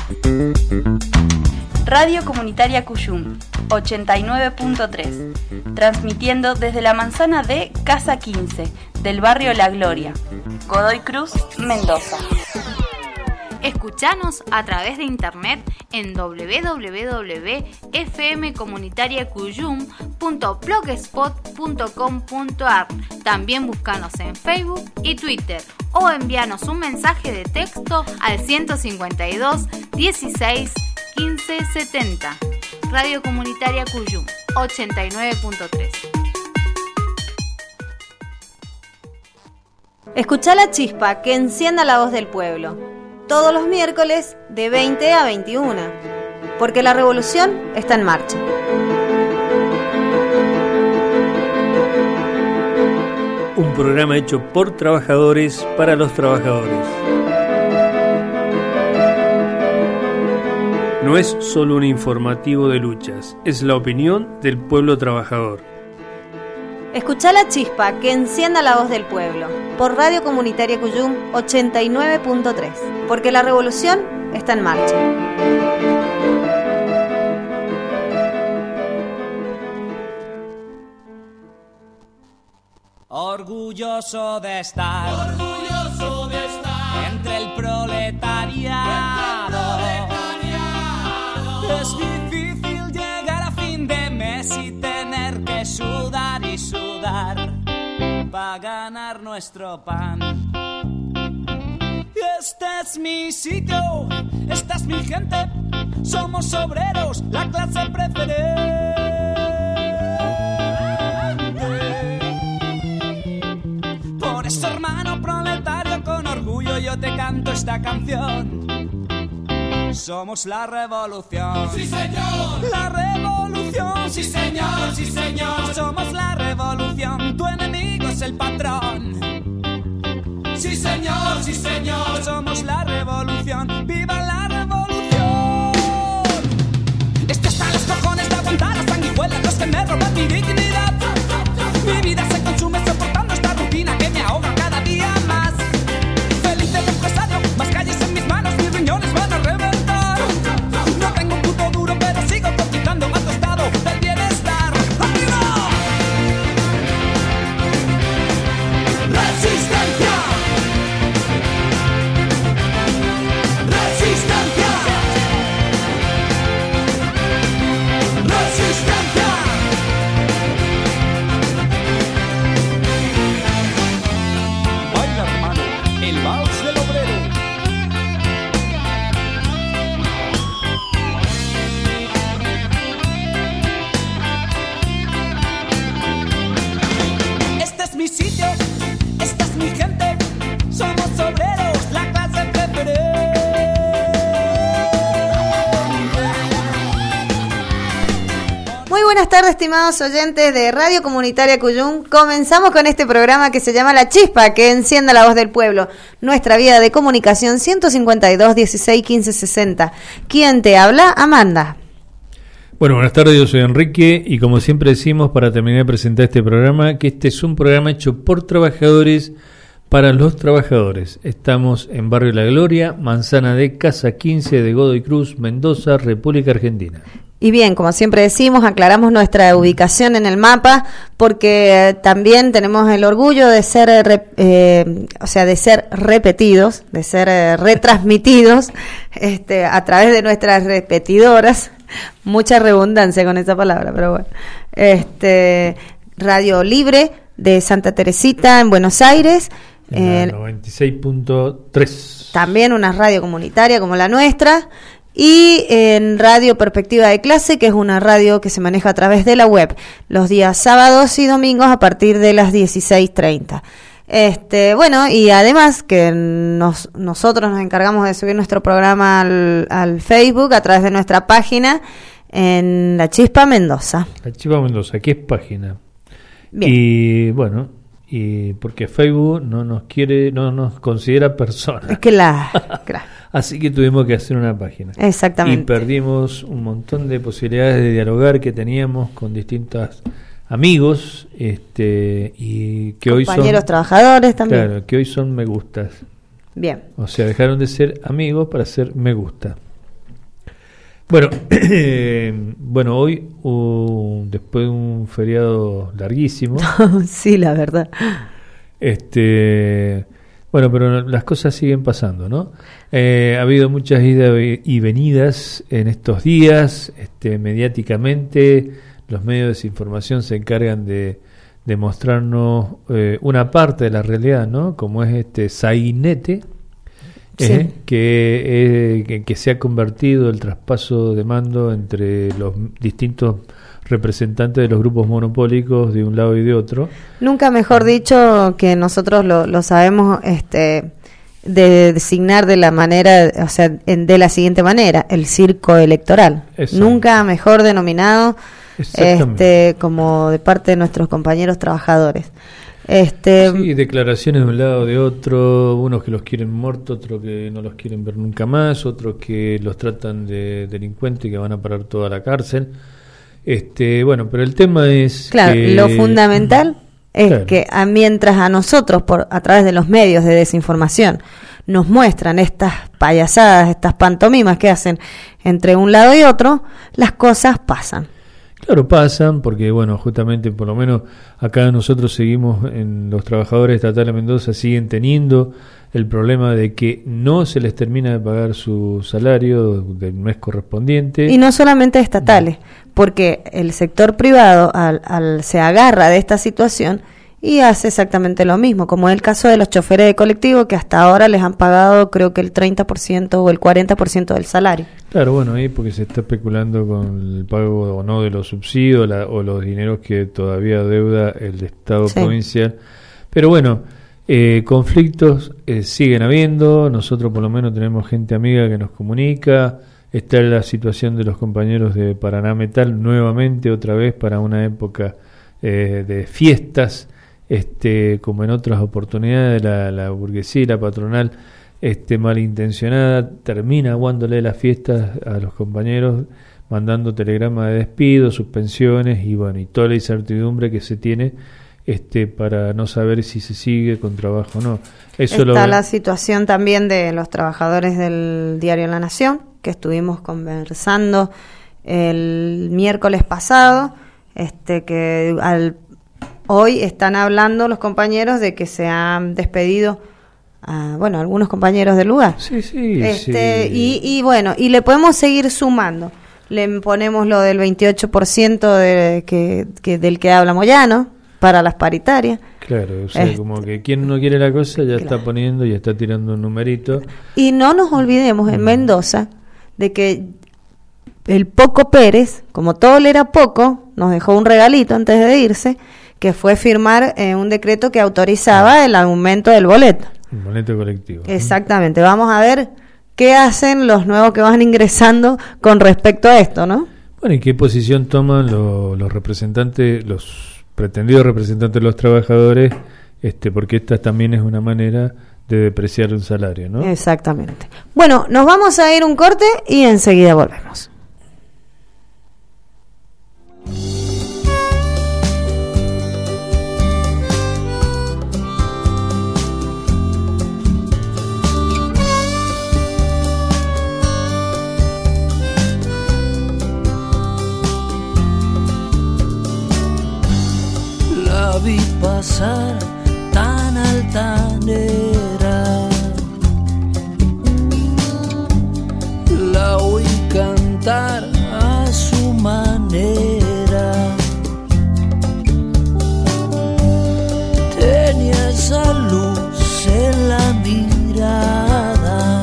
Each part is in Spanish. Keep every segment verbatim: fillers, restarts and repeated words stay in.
Radio Comunitaria Cuyum, ochenta y nueve punto tres, transmitiendo desde la manzana de Casa quince, del barrio La Gloria, Godoy Cruz, Mendoza. Escuchanos a través de internet en doble u doble u doble u punto f m comunitaria cuyum punto blogspot punto com punto a r. También búscanos en Facebook y Twitter o envíanos un mensaje de texto al ciento cincuenta y dos, dieciséis, quince, setenta. Radio Comunitaria Cuyum, ochenta y nueve punto tres. Escuchá la chispa que encienda la voz del pueblo. Todos los miércoles de veinte a veintiuna, porque la revolución está en marcha. Un programa hecho por trabajadores para los trabajadores. No es solo un informativo de luchas, es la opinión del pueblo trabajador. Escuchá la chispa que encienda la voz del pueblo, por Radio Comunitaria Cuyum ochenta y nueve punto tres, porque la revolución está en marcha. Orgulloso de estar, orgulloso de estar entre el proletariado. Es difícil llegar a fin de mes y tener que sudar y sudar para ganar nuestro pan. Este es mi sitio, esta es mi gente, somos obreros, la clase preferente. Por eso, hermano proletario, con orgullo yo te canto esta canción. Somos la revolución. ¡Sí, señor! La revolución. ¡Sí, señor! ¡Sí, señor! Somos la revolución. Tu enemigo es el patrón. ¡Sí, señor! ¡Sí, señor! Somos la revolución. ¡Viva la revolución! Estoy hasta los cojones de aguantar a sanguijuelas los que me roban mi dignidad. Mi vida se consume soportando esta rutina que me ahoga cada día más. Feliz del empresario, más calles en mis manos, mis riñones van a reventar. No tengo un puto duro, pero sigo cotizando a tu estado del bienestar. ¡Arriba! ¡Resistencia! ¡Resistencia! ¡Resistencia! Baila, hermano, el vals del obrero. Este es mi sitio, esta es mi gente, somos obreros, la clase preferente. Muy buenas tardes, estimados oyentes de Radio Comunitaria Cuyum. Comenzamos con este programa que se llama La Chispa, que encienda la voz del pueblo. Nuestra vía de comunicación ciento cincuenta y dos, dieciséis, quince, sesenta. ¿Quién te habla? Amanda. Bueno, buenas tardes, yo soy Enrique y como siempre decimos para terminar de presentar este programa, que este es un programa hecho por trabajadores para los trabajadores. Estamos en Barrio La Gloria, manzana de Casa quince de Godoy Cruz, Mendoza, República Argentina. Y bien, como siempre decimos, aclaramos nuestra ubicación en el mapa porque también tenemos el orgullo de ser, eh, eh, o sea, de ser repetidos, de ser eh, retransmitidos este, a través de nuestras repetidoras. Mucha redundancia con esa palabra, pero bueno. Este, Radio Libre de Santa Teresita en Buenos Aires. En la noventa y seis punto tres. También una radio comunitaria como la nuestra. Y en Radio Perspectiva de Clase, que es una radio que se maneja a través de la web, los días sábados y domingos a partir de las dieciséis treinta. Este, bueno, y además que nos, nosotros nos encargamos de subir nuestro programa al, al Facebook a través de nuestra página en La Chispa Mendoza. La Chispa Mendoza, que es página. Bien. Y bueno, y porque Facebook no nos quiere, no nos considera personas. Claro, claro. Así que tuvimos que hacer una página. Exactamente. Y perdimos un montón de posibilidades de dialogar que teníamos con distintos amigos, este, y que hoy son compañeros trabajadores también. Claro, que hoy son me gustas. Bien. O sea, dejaron de ser amigos para ser me gusta. Bueno, bueno, hoy uh, después de un feriado larguísimo. Sí, la verdad. Este, bueno, pero las cosas siguen pasando, ¿no? Eh, ha habido muchas idas y venidas en estos días, este, mediáticamente. Los medios de desinformación se encargan de, de mostrarnos eh, una parte de la realidad, ¿no? Como es este sainete. Sí. Eh, que, eh, que, que se ha convertido el traspaso de mando entre los distintos representantes de los grupos monopólicos de un lado y de otro. Nunca mejor dicho que nosotros lo, lo sabemos este, de designar de la manera, o sea, en, de la siguiente manera, el circo electoral. Exacto. Nunca mejor denominado este, como de parte de nuestros compañeros trabajadores. Este, sí, declaraciones de un lado o de otro, unos que los quieren muertos, otros que no los quieren ver nunca más, otros que los tratan de delincuentes y que van a parar toda la cárcel. Este, bueno, pero el tema es claro, que, lo fundamental es claro. que a, mientras a nosotros, por a través de los medios de desinformación, nos muestran estas payasadas, estas pantomimas que hacen entre un lado y otro, las cosas pasan. Claro, pasan, porque bueno, justamente por lo menos acá nosotros seguimos, en los trabajadores estatales de Mendoza siguen teniendo el problema de que no se les termina de pagar su salario del mes correspondiente. Y no solamente estatales, porque el sector privado al, al, se agarra de esta situación y hace exactamente lo mismo, como es el caso de los choferes de colectivo, que hasta ahora les han pagado creo que el treinta por ciento o el cuarenta por ciento del salario. Claro, bueno, ahí porque se está especulando con el pago o no de los subsidios la, o los dineros que todavía deuda el Estado sí. provincial. Pero bueno, eh, conflictos eh, siguen habiendo, nosotros por lo menos tenemos gente amiga que nos comunica, está la situación de los compañeros de Paraná Metal nuevamente, otra vez para una época eh, de fiestas. Este, como en otras oportunidades, la, la burguesía y la patronal este, malintencionada termina aguándole las fiestas a los compañeros, mandando telegramas de despido, suspensiones y bueno, y toda la incertidumbre que se tiene este, para no saber si se sigue con trabajo o no. Eso Está lo... la situación también de los trabajadores del diario La Nación, que estuvimos conversando el miércoles pasado, este, que al hoy están hablando los compañeros de que se han despedido a, bueno, algunos compañeros del lugar. Sí, sí, este, sí. Y, y bueno, y le podemos seguir sumando. Le ponemos lo del veintiocho por ciento de, que, que, del que habla Moyano para las paritarias. Claro, o sea, este, como que quien no quiere la cosa ya claro. está poniendo y está tirando un numerito. Y no nos olvidemos en Mendoza de que el Poco Pérez, como todo le era poco, nos dejó un regalito antes de irse, que fue firmar eh, un decreto que autorizaba el aumento del boleto. El boleto colectivo. Exactamente. Vamos a ver qué hacen los nuevos que van ingresando con respecto a esto, ¿no? Bueno, ¿y qué posición toman los, los representantes, los pretendidos representantes de los trabajadores? Este, porque esta también es una manera de depreciar un salario, ¿no? Exactamente. Bueno, nos vamos a ir un corte y enseguida volvemos. Vi pasar tan altanera, la oí cantar a su manera, tenía esa luz en la mirada,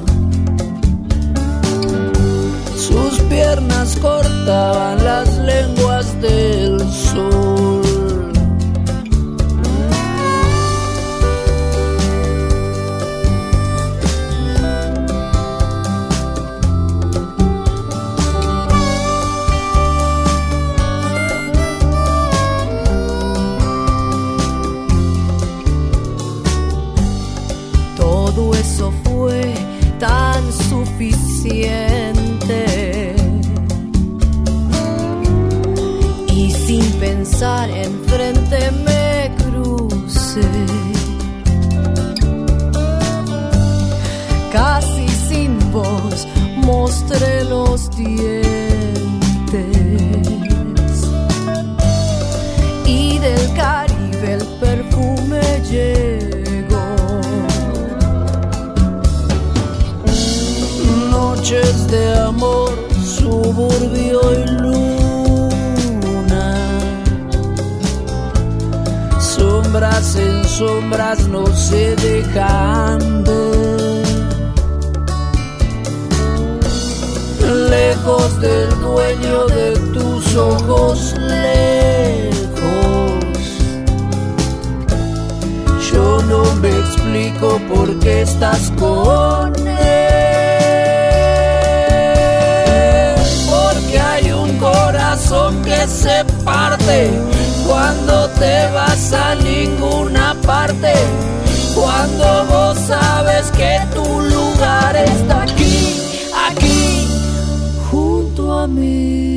sus piernas cortaban las lenguas del sol. Eso fue tan suficiente y sin pensar enfrente me crucé, casi sin voz mostré los dientes y del Caribe el perfume llegó. Noches de amor, suburbio y luna, sombras en sombras no se dejan ver. Lejos del dueño de tus ojos, lejos. Yo no me explico por qué estás con él. Porque hay un corazón que se parte cuando te vas a ninguna parte. Cuando vos sabes que tu lugar está aquí, aquí, junto a mí.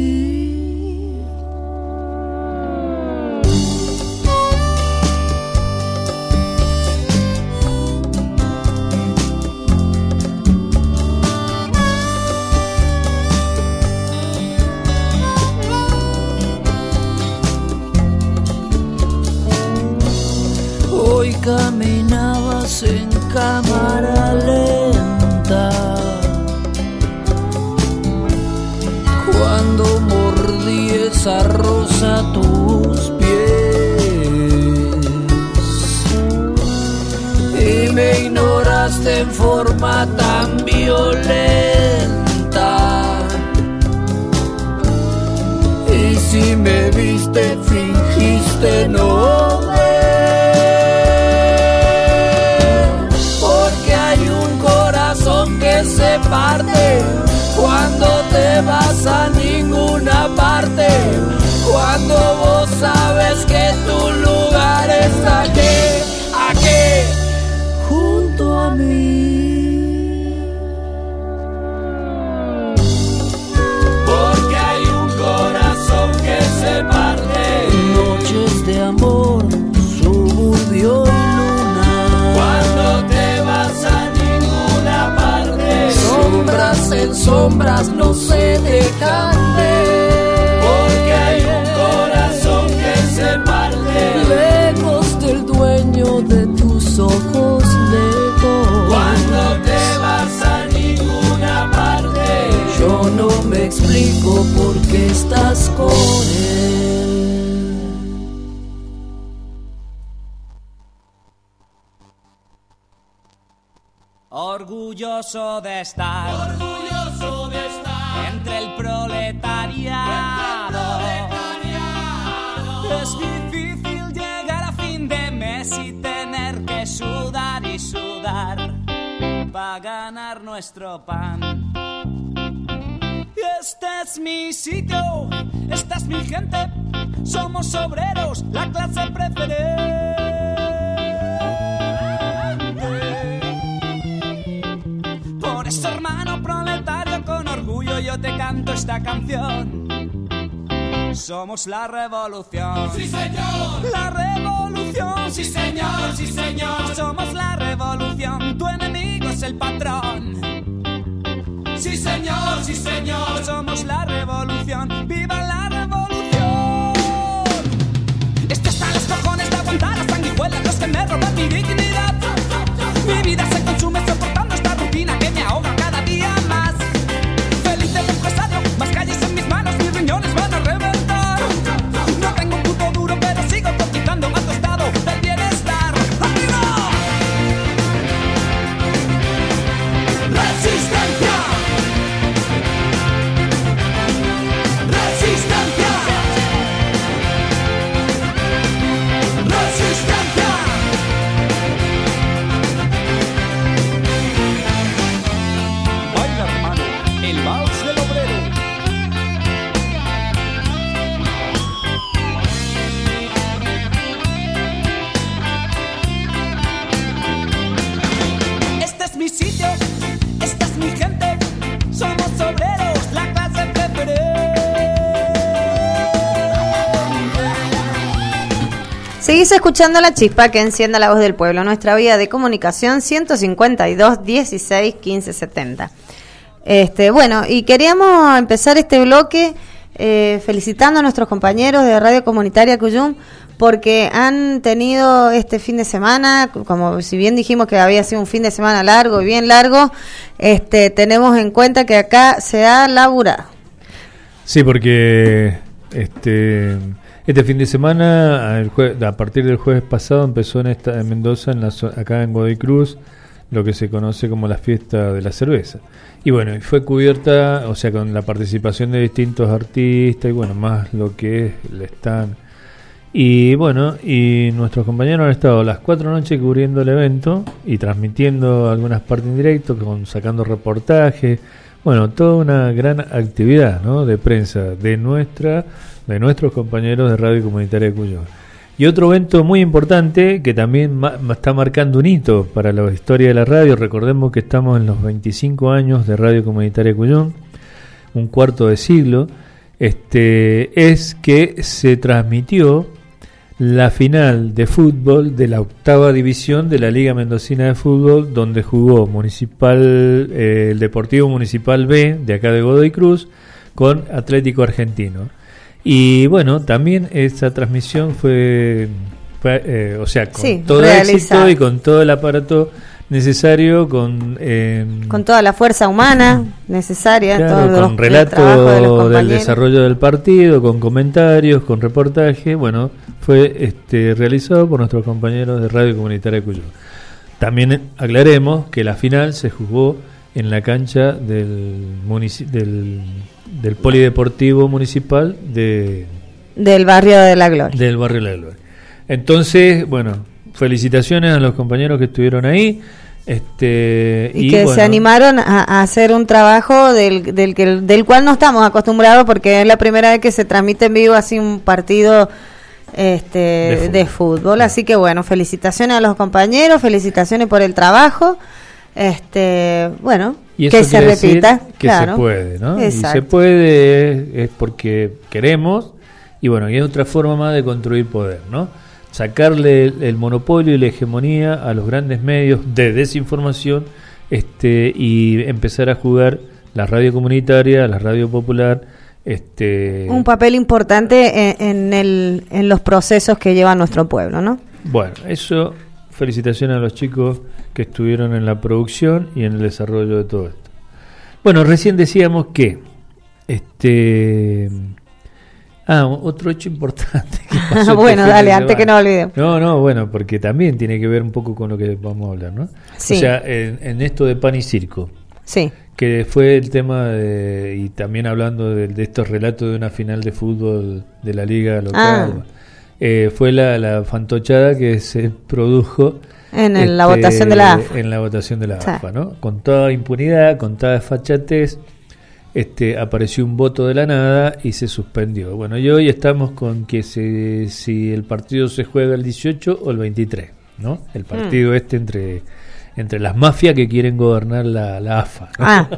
Hoy caminabas en cámara lenta, cuando mordí esa rosa a tus pies y me ignoraste en forma tan violenta. Y si me viste fingiste no ver, porque hay un corazón que se parte cuando te vas a ninguna parte. Cuando vos sabes que tu lugar está aquí, aquí, junto a mí. Porque hay un corazón que se parte. Noches de amor, suburbio y luna, cuando te vas a ninguna parte. Sombras en sombras no se dejan ver. Porque hay un corazón que se parte. Lejos del dueño de tus ojos, lejos. Cuando te vas a ninguna parte. Yo no me explico por qué estás con él. Orgulloso de estar, Orgulloso de estar entre el proletariado. Es difícil llegar a fin de mes y tener que sudar y sudar para ganar nuestro pan. Este es mi sitio, esta es mi gente, somos obreros, la clase preferente. Por eso, hermano proletario, con orgullo yo te canto esta canción. Somos la revolución. Sí, señor. La revolución. Sí, señor, sí, señor. Somos la revolución. Tu enemigo es el patrón. Sí, señor, sí, señor. Somos la revolución. ¡Viva la revolución! Estoy hasta los cojones de aguantar a sanguijuelas los que me roban mi dignidad. Mi vida se consume soportando esta rutina que me ahoga cada día más. Feliz del empresario, más calles en mis manos, mis riñones van a reventar. No tengo un puto duro, pero sigo cotizando a tu estado del bienestar. ¡Arriba! Resistencia. Resistencia. Resistencia. Baila, hermano, el vals del obrero. Este es mi sitio, esta es mi gente, somos obreros, la clase preferente. Seguís escuchando La Chispa que encienda la voz del pueblo, nuestra vía de comunicación ciento cincuenta y dos, dieciséis, quince, setenta. Este, bueno, y queríamos empezar este bloque eh, felicitando a nuestros compañeros de Radio Comunitaria Cuyum, porque han tenido este fin de semana, como si bien dijimos que había sido un fin de semana largo y bien largo, este, tenemos en cuenta que acá se ha laburado. Sí, porque este este fin de semana, el jue- a partir del jueves pasado, empezó en, esta, en Mendoza, en la, zo- acá en Godoy Cruz, lo que se conoce como la fiesta de la cerveza. Y bueno, fue cubierta, o sea, con la participación de distintos artistas y bueno, más lo que es el stand. Y bueno, y nuestros compañeros han estado las cuatro noches cubriendo el evento y transmitiendo algunas partes en directo, con, sacando reportajes. Bueno, toda una gran actividad, ¿no?, de prensa de nuestra, de nuestros compañeros de Radio Comunitaria de Cuyum. Y otro evento muy importante que también ma- está marcando un hito para la historia de la radio. Recordemos que estamos en los veinticinco años de Radio Comunitaria de Cuyum, un cuarto de siglo. Este es que se transmitió la final de fútbol de la octava división de la Liga Mendocina de Fútbol, donde jugó Municipal, eh, el Deportivo Municipal B de acá de Godoy Cruz con Atlético Argentino. Y bueno, también esta transmisión fue, fue eh, o sea, con Sí, todo realizada. éxito y con todo el aparato necesario, con eh, Con toda la fuerza humana necesaria, claro, todo con los- relato el trabajo de los del compañeros. desarrollo del partido, con comentarios, con reportaje. Bueno, fue este realizado por nuestros compañeros de Radio Comunitaria de Cuyum. También eh, aclaremos que la final se jugó en la cancha del munici- del, del Polideportivo Municipal de Del barrio de la Gloria. del barrio La Gloria. Entonces, bueno, felicitaciones a los compañeros que estuvieron ahí. Este, Y, y que bueno, se animaron a, a hacer un trabajo del, del, que, del cual no estamos acostumbrados, porque es la primera vez que se transmite en vivo así un partido este, De fútbol. de fútbol. Así que bueno, felicitaciones a los compañeros, felicitaciones por el trabajo. Este, bueno, y eso que se quiere decir repita. que claro. se puede, ¿no? Y Exacto. se puede es, es porque queremos, y bueno, y es otra forma más de construir poder, ¿no? Sacarle el, el monopolio y la hegemonía a los grandes medios de desinformación, este, y empezar a jugar la radio comunitaria, la radio popular, este, Un papel importante en, en, el, en los procesos que lleva nuestro pueblo, ¿no? bueno, eso, felicitaciones a los chicos que estuvieron en la producción y en el desarrollo de todo esto. Bueno, recién decíamos que este ah, otro hecho importante que pasó Bueno, este fin dale, de antes que semana. nos olvidemos. No, no, bueno, porque también tiene que ver un poco con lo que vamos a hablar, ¿no? Sí. O sea, en, en esto de pan y circo, Sí. que fue el tema de, y también hablando de, de estos relatos de una final de fútbol de la liga local, Ah. eh, fue la, la fantochada que se produjo En el- la este, votación de la A F A. en la votación de la Sí. A F A, ¿no? Con toda impunidad, con toda desfachatez, este, apareció un voto de la nada y se suspendió. Bueno, y hoy estamos con que se, si el partido se juega el dieciocho o el veintitrés, ¿no? El partido Mm. este entre entre las mafias que quieren gobernar la, la A F A, ¿no? Ah.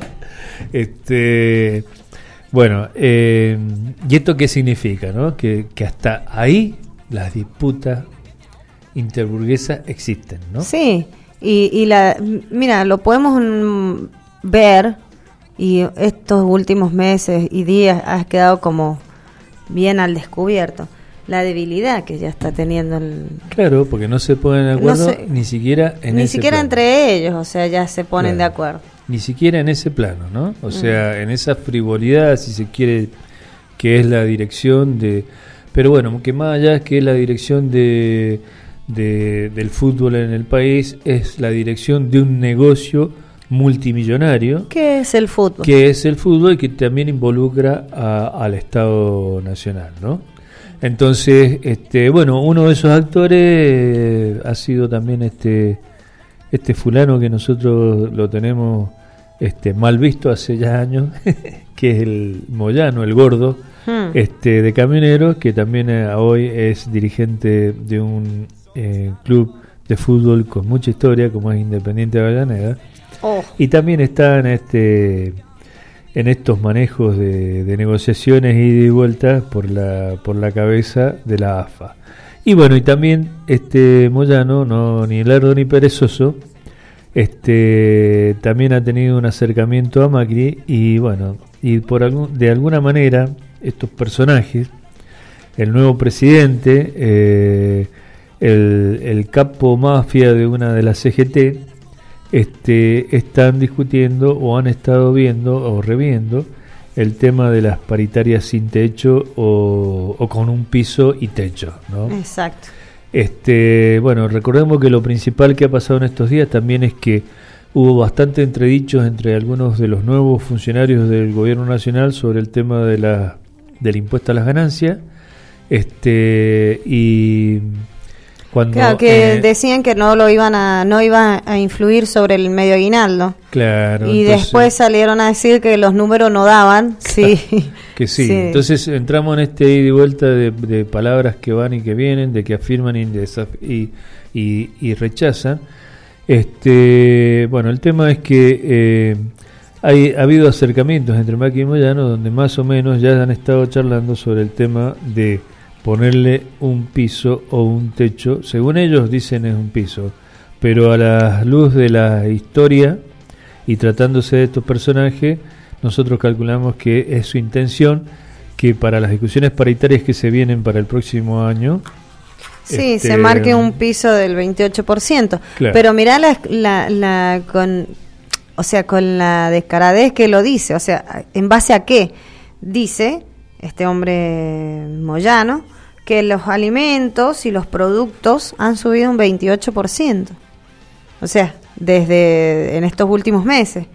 este bueno, eh, ¿y esto qué significa, no? Que, que hasta ahí las disputas interburguesas existen, ¿no? Sí, y, y la, mira, lo podemos mm, ver, y estos últimos meses y días ha quedado como bien al descubierto la debilidad que ya está teniendo el, Claro, porque no se ponen de No acuerdo sé, ni siquiera en ni ese siquiera plano. entre ellos, o sea, ya se ponen Claro. de acuerdo. Ni siquiera en ese plano, ¿no? O sea, en esa frivolidad, si se quiere, que es la dirección de... Pero bueno, que más allá que es la dirección de, de del fútbol en el país, es la dirección de un negocio multimillonario, ¿Qué es el fútbol? que es el fútbol y que también involucra a- al Estado Nacional, ¿no? Entonces, este, bueno, uno de esos actores eh, ha sido también este este fulano que nosotros lo tenemos este mal visto hace ya años, que es el Moyano, el gordo, Hmm. este de camioneros, que también eh, hoy es dirigente de un eh, club de fútbol con mucha historia como es Independiente de Avellaneda. Oh, Y también está en este en estos manejos de, de negociaciones ida y vuelta por la por la cabeza de la A F A. Y bueno, y también este Moyano, no ni lerdo ni perezoso, este, también ha tenido un acercamiento a Macri y bueno, y por algún, de alguna manera estos personajes, el nuevo presidente, eh, el, el capo mafia de una de las C G T, este, están discutiendo o han estado viendo o reviendo el tema de las paritarias sin techo o, o con un piso y techo, ¿no? Exacto. Este, bueno, recordemos que lo principal que ha pasado en estos días también es que hubo bastante entredichos entre algunos de los nuevos funcionarios del gobierno nacional sobre el tema de la del impuesto a las ganancias, este y cuando claro, que eh, decían que no lo iban a no iba a influir sobre el medio aguinaldo. Claro. Y entonces, después salieron a decir que los números no daban. Sí. Que sí. Sí. Entonces entramos en este ida y vuelta de, de palabras que van y que vienen, de que afirman y, desaf- y, y, y rechazan. Este, bueno, el tema es que eh, hay, ha habido acercamientos entre Macri y Moyano donde más o menos ya han estado charlando sobre el tema de ponerle un piso o un techo, según ellos dicen es un piso, pero a la luz de la historia y tratándose de estos personajes, nosotros calculamos que es su intención que para las discusiones paritarias que se vienen para el próximo año, Sí, este, se marque un piso del veintiocho por ciento. Claro. Pero mirá la, la, la con, o sea, con la descaradez que lo dice, o sea, ¿en base a qué? Dice este hombre Moyano que los alimentos y los productos han subido un veintiocho por ciento. O sea, desde en estos últimos meses.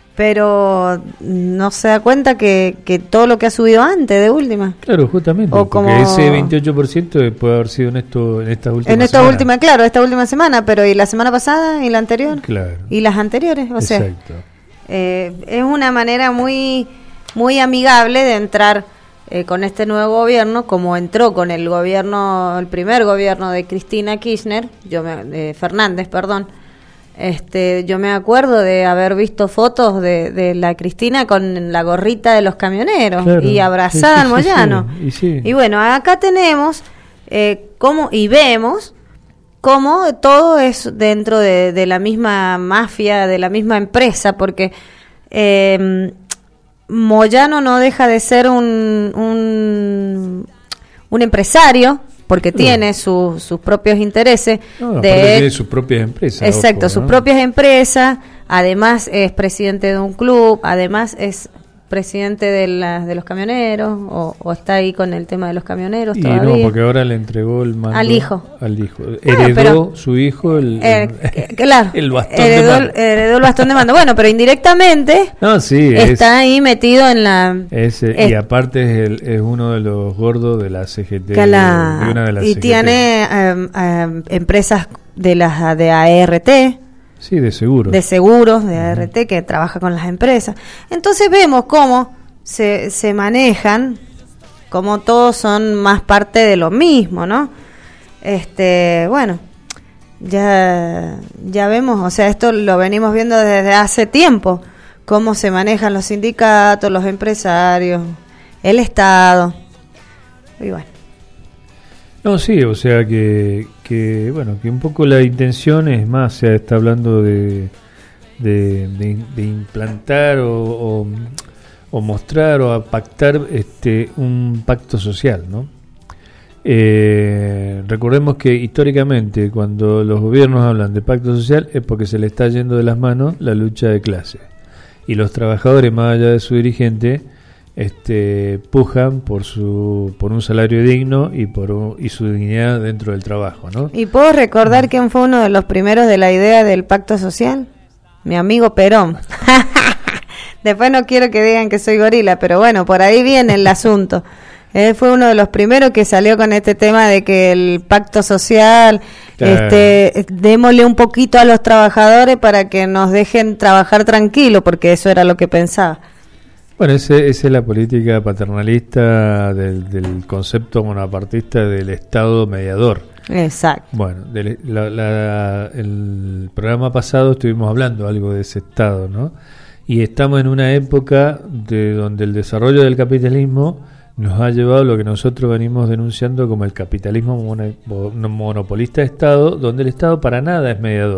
Pero no se da cuenta que, que todo lo que ha subido antes, de última. Claro, justamente, O porque como- ese veintiocho por ciento puede haber sido en esto en estas últimas En esta semanas. última, claro, esta última semana, pero ¿y la semana pasada y la anterior? Claro. Y las anteriores, o sea, Exacto. eh, es una manera muy muy amigable de entrar eh, con este nuevo gobierno, como entró con el gobierno, el primer gobierno de Cristina Kirchner, yo me, de Fernández, perdón. Este, yo me acuerdo de haber visto fotos de, de la Cristina con la gorrita de los camioneros Claro. y abrazada Sí, al sí, sí, Moyano. sí. Y sí. Y bueno, acá tenemos eh, cómo y vemos cómo todo es dentro de, de la misma mafia, de la misma empresa, porque eh, Moyano no deja de ser un, un, un empresario, porque Claro. tiene su- sus propios intereses. No, de aparte tiene sus propias empresas. Exacto, ojo, sus ¿no? propias empresas, además es presidente de un club, además es presidente de, la, de los camioneros, o, o está ahí con el tema de los camioneros Y todavía. no, porque ahora le entregó el mando Al hijo. Al hijo. Bueno, Heredó pero- su hijo el, Eh, el- que- claro, el bastón heredó, de mando. heredó el bastón de mando. Bueno, pero indirectamente No, sí, es, está ahí metido en la... es, eh, es- y aparte es, el, es uno de los gordos de la C G T. que la- de una de las y C G T. tiene em, em, empresas de las de A R T, Sí, de seguro. de seguros, de A R T, que trabaja con las empresas. Entonces vemos cómo se, se manejan, como todos son más parte de lo mismo, ¿no? Este, bueno, ya, ya vemos, o sea, esto lo venimos viendo desde hace tiempo, cómo se manejan los sindicatos, los empresarios, el Estado, y bueno. No, sí, o sea que, que, bueno, que un poco la intención es más, se está hablando de, de, de, de implantar o, o, o mostrar o a pactar este, un pacto social, ¿no? Eh, recordemos que históricamente cuando los gobiernos hablan de pacto social es porque se le está yendo de las manos la lucha de clase y los trabajadores, más allá de su dirigente, este, pujan por su por un salario digno y por un- y su dignidad dentro del trabajo, ¿no? ¿Y puedo recordar quién fue uno de los primeros de la idea del pacto social? Mi amigo Perón. Después no quiero que digan que soy gorila, pero bueno, por ahí viene el asunto. Él fue uno de los primeros que salió con este tema de que el pacto social, Claro. este, démosle un poquito a los trabajadores para que nos dejen trabajar tranquilo, porque eso era lo que pensaba. Bueno, ese- esa es la política paternalista del, del concepto monopartista del Estado mediador. Exacto. Bueno, del- la- la- el programa pasado estuvimos hablando algo de ese Estado, ¿no? Y estamos en una época de donde el desarrollo del capitalismo nos ha llevado a lo que nosotros venimos denunciando como el capitalismo mono- monopolista de Estado, donde el Estado para nada es mediador.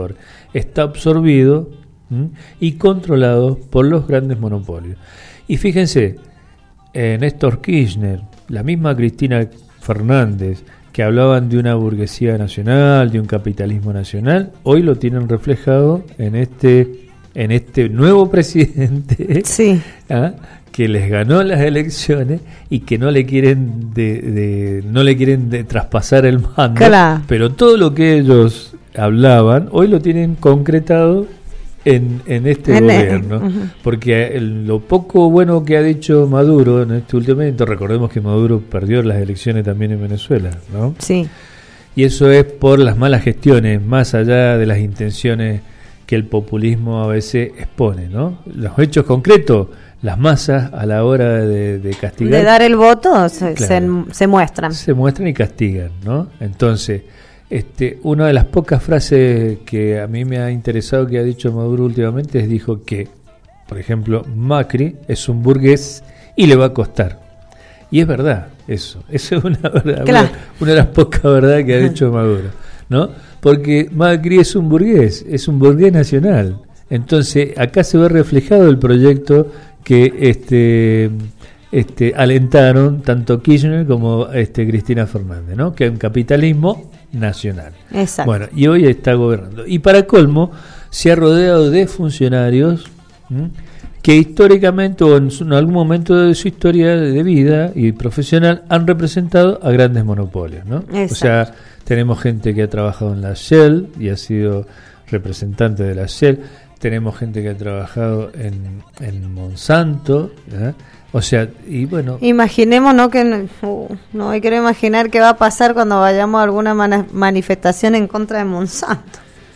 está absorbido ¿m? y controlado por los grandes monopolios. Y fíjense, eh, Néstor Kirchner, la misma Cristina Fernández, que hablaban de una burguesía nacional, de un capitalismo nacional, hoy lo tienen reflejado en este en este nuevo presidente, sí. ¿ah? que les ganó las elecciones y que no le quieren de, de no le quieren de traspasar el mando, claro. pero todo lo que ellos hablaban hoy lo tienen concretado en, en este en gobierno, el, uh-huh. porque el, lo poco bueno que ha dicho Maduro en este último momento, recordemos que Maduro perdió las elecciones también en Venezuela, ¿no? Sí. Y eso es por las malas gestiones, más allá de las intenciones que el populismo a veces expone, ¿no? Los hechos concretos, las masas a la hora de, de castigar, de dar el voto, se, claro, se, se muestran. Se muestran y castigan, ¿no? Entonces, este, una de las pocas frases que a mí me ha interesado que ha dicho Maduro últimamente es dijo que, por ejemplo, Macri es un burgués y le va a costar. Y es verdad, eso. Eso es una verdad, claro. una, una de las pocas verdades que ha dicho Maduro, ¿no? Porque Macri es un burgués, es un burgués nacional. Entonces, acá se ve reflejado el proyecto que este este alentaron tanto Kirchner como este Cristina Fernández, ¿no? Que es un capitalismo nacional. Exacto. Bueno, y hoy está gobernando. Y para colmo, se ha rodeado de funcionarios ¿m? que históricamente o en, su, en algún momento de su historia de vida y profesional han representado a grandes monopolios, ¿no? Exacto. O sea, tenemos gente que ha trabajado en la Shell y ha sido representante de la Shell. Tenemos gente que ha trabajado en, en Monsanto, ¿eh? O sea, y bueno... Imaginemos, ¿no? Que no, uh, no quiero imaginar qué va a pasar cuando vayamos a alguna mana- manifestación en contra de Monsanto.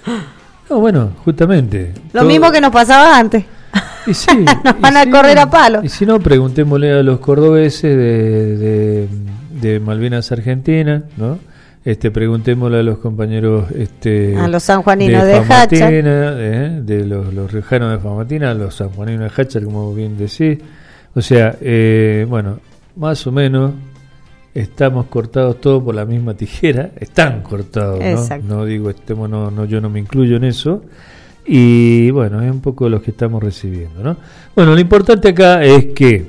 No, bueno, justamente. Lo todo... mismo que nos pasaba antes. Y sí, nos van y a sí, correr a palo. Y si no, preguntémosle a los cordobeses de, de, de Malvinas Argentina, ¿no? Este, preguntémosle a los compañeros este, a los sanjuaninos de, de Famatina, eh, de los, los riojanos de Famatina, a los sanjuaninos de Hachar, como bien decís. O sea, eh, bueno, más o menos estamos cortados todos por la misma tijera, están cortados, ¿no? No digo estemos, no, no, yo no me incluyo en eso. Y bueno, es un poco lo que estamos recibiendo, ¿no? Bueno, lo importante acá es que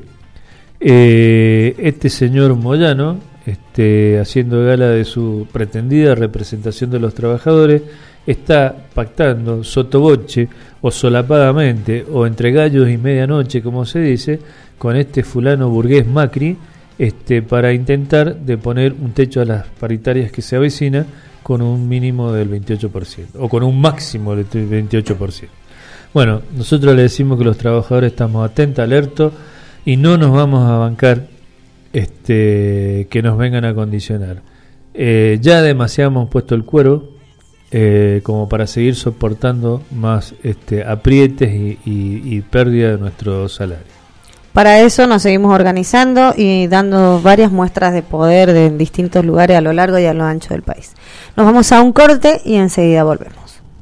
eh, este señor Moyano, este, haciendo gala de su pretendida representación de los trabajadores, está pactando sotoboche o solapadamente o entre gallos y medianoche, como se dice, con este fulano burgués Macri, este, para intentar de poner un techo a las paritarias que se avecina con un mínimo del veintiocho por ciento o con un máximo del veintiocho por ciento. Bueno, nosotros le decimos que los trabajadores estamos atentos, alertos y no nos vamos a bancar este, que nos vengan a condicionar. Eh, ya demasiado hemos puesto el cuero eh, como para seguir soportando más este, aprietes y, y, y pérdida de nuestro salario. Para eso nos seguimos organizando y dando varias muestras de poder de en distintos lugares a lo largo y a lo ancho del país. Nos vamos a un corte y enseguida volvemos.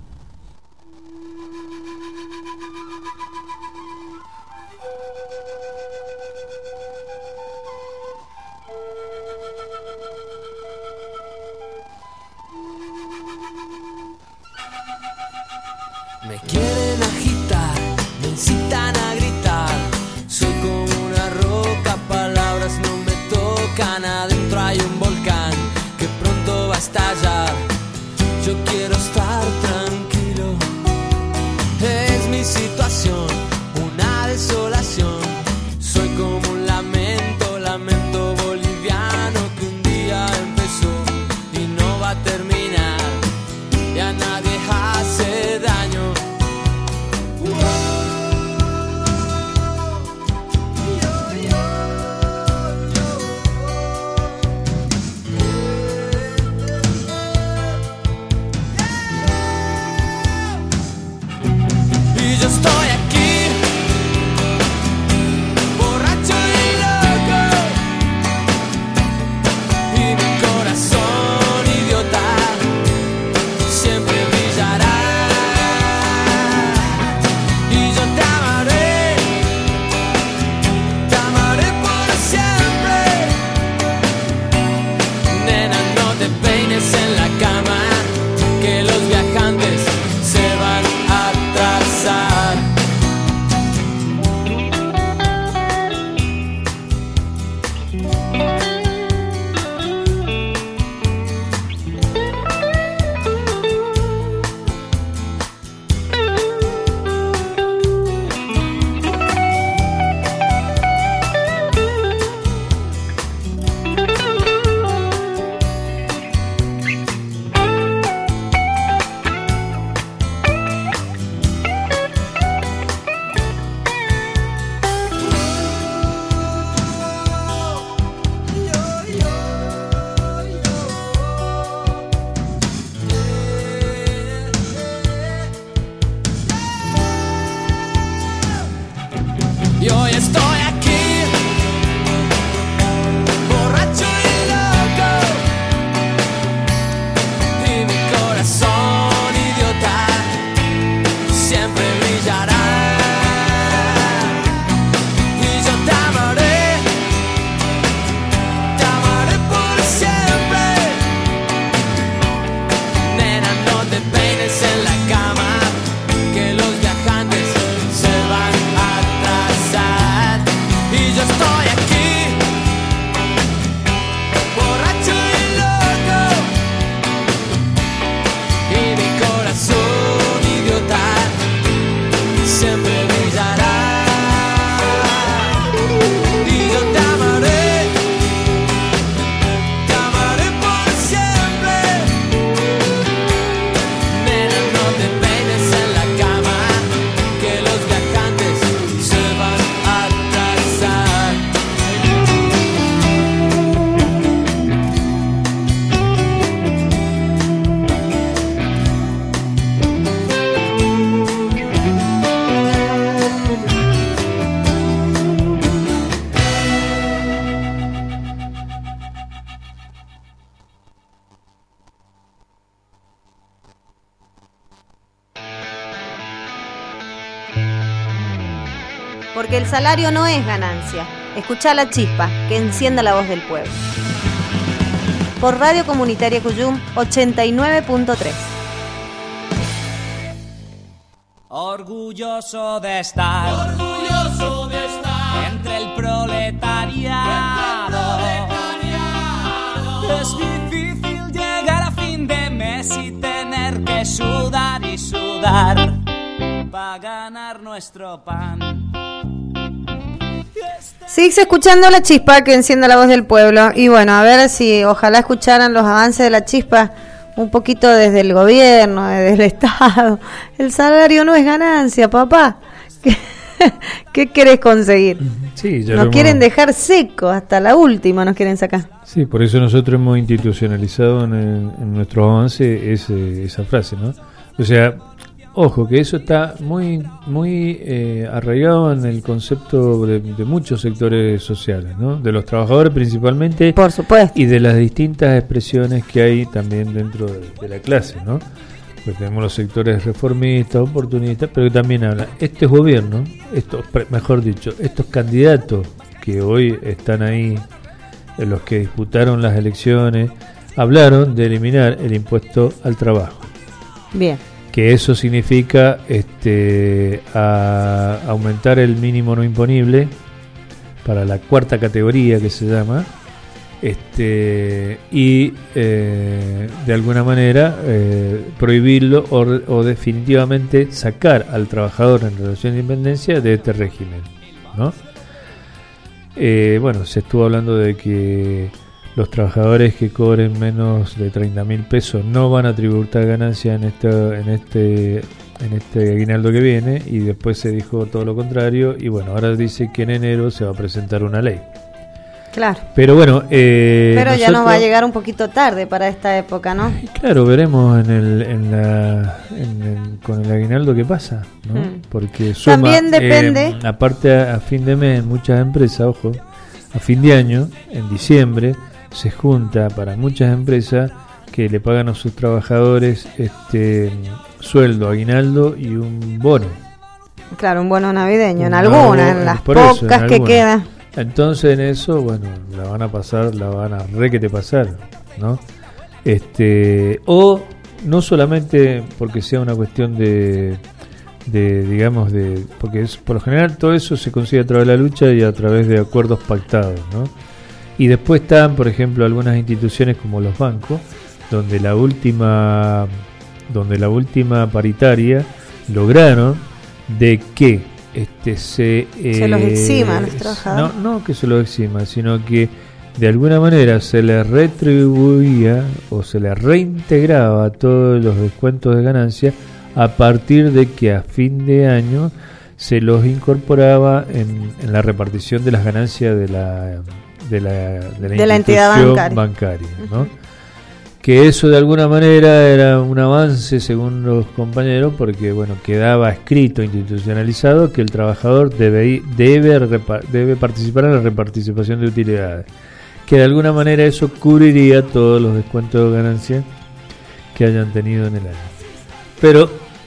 Me quieren agitar, me incitan a gritar. Soy como una roca, palabras no me tocan. Adentro hay un volcán que pronto va a estallar. Yo quiero estar porque el salario no es ganancia. Escuchá la chispa que encienda la voz del pueblo. Por Radio Comunitaria Cuyum ochenta y nueve punto tres. Orgulloso de estar, Orgulloso de estar entre el proletariado. Es difícil llegar a fin de mes y tener que sudar y sudar para ganar nuestro pan. Sigues escuchando la chispa que encienda la voz del pueblo. Y bueno, a ver si ojalá escucharan los avances de la chispa un poquito desde el gobierno, desde el Estado. El salario no es ganancia, papá. ¿Qué, qué querés conseguir? Sí, ya nos lo quieren hemos... dejar seco, hasta la última nos quieren sacar. Sí, por eso nosotros hemos institucionalizado en, el, en nuestros avances ese, esa frase, ¿no? O sea, ojo, que eso está muy muy eh, arraigado en el concepto de, de muchos sectores sociales, ¿no? De los trabajadores principalmente. Por supuesto. Y de las distintas expresiones que hay también dentro de, de la clase, ¿no? Porque tenemos los sectores reformistas, oportunistas, pero que también hablan. Este gobierno, estos, mejor dicho, estos candidatos que hoy están ahí, los que disputaron las elecciones, hablaron de eliminar el impuesto al trabajo. Bien. Que eso significa este, a aumentar el mínimo no imponible para la cuarta categoría que se llama, este, y eh, de alguna manera eh, prohibirlo o, o definitivamente sacar al trabajador en relación de independencia de este régimen, ¿no? Eh, bueno, se estuvo hablando de que los trabajadores que cobren menos de treinta mil pesos no van a tributar ganancia en este, en este en este aguinaldo que viene, y después se dijo todo lo contrario, y bueno, ahora dice que en enero se va a presentar una ley. Claro. Pero bueno, eh, pero ya nosotros, nos va a llegar un poquito tarde para esta época, ¿no? Claro, veremos en el, en la, en el, con el aguinaldo qué pasa, ¿no? Hmm. Porque suma, también depende. Eh, aparte a, a fin de mes, en muchas empresas, ojo, a fin de año, en diciembre, se junta para muchas empresas que le pagan a sus trabajadores este sueldo, aguinaldo y un bono. Claro, un bono navideño, en No, algunas, en las por pocas eso, en que algunas. quedan. Entonces en eso, bueno, la van a pasar, la van a requete pasar, ¿no? Este, o no solamente porque sea una cuestión de, de digamos, de, porque es, por lo general todo eso se consigue a través de la lucha y a través de acuerdos pactados, ¿no? Y después están, por ejemplo, algunas instituciones como los bancos, donde la última, donde la última paritaria lograron de que este se eh, se los exima a los trabajadores. No, no que se los exima, sino que de alguna manera se les retribuía o se les reintegraba todos los descuentos de ganancia a partir de que a fin de año se los incorporaba en, en la repartición de las ganancias de la de la, de la, de la entidad bancaria, bancaria ¿no? Uh-huh. Que eso de alguna manera era un avance según los compañeros, porque bueno, quedaba escrito, institucionalizado, que el trabajador debe debe, debe participar en la reparticipación de utilidades, que de alguna manera eso cubriría todos los descuentos de ganancia que hayan tenido en el año. Pero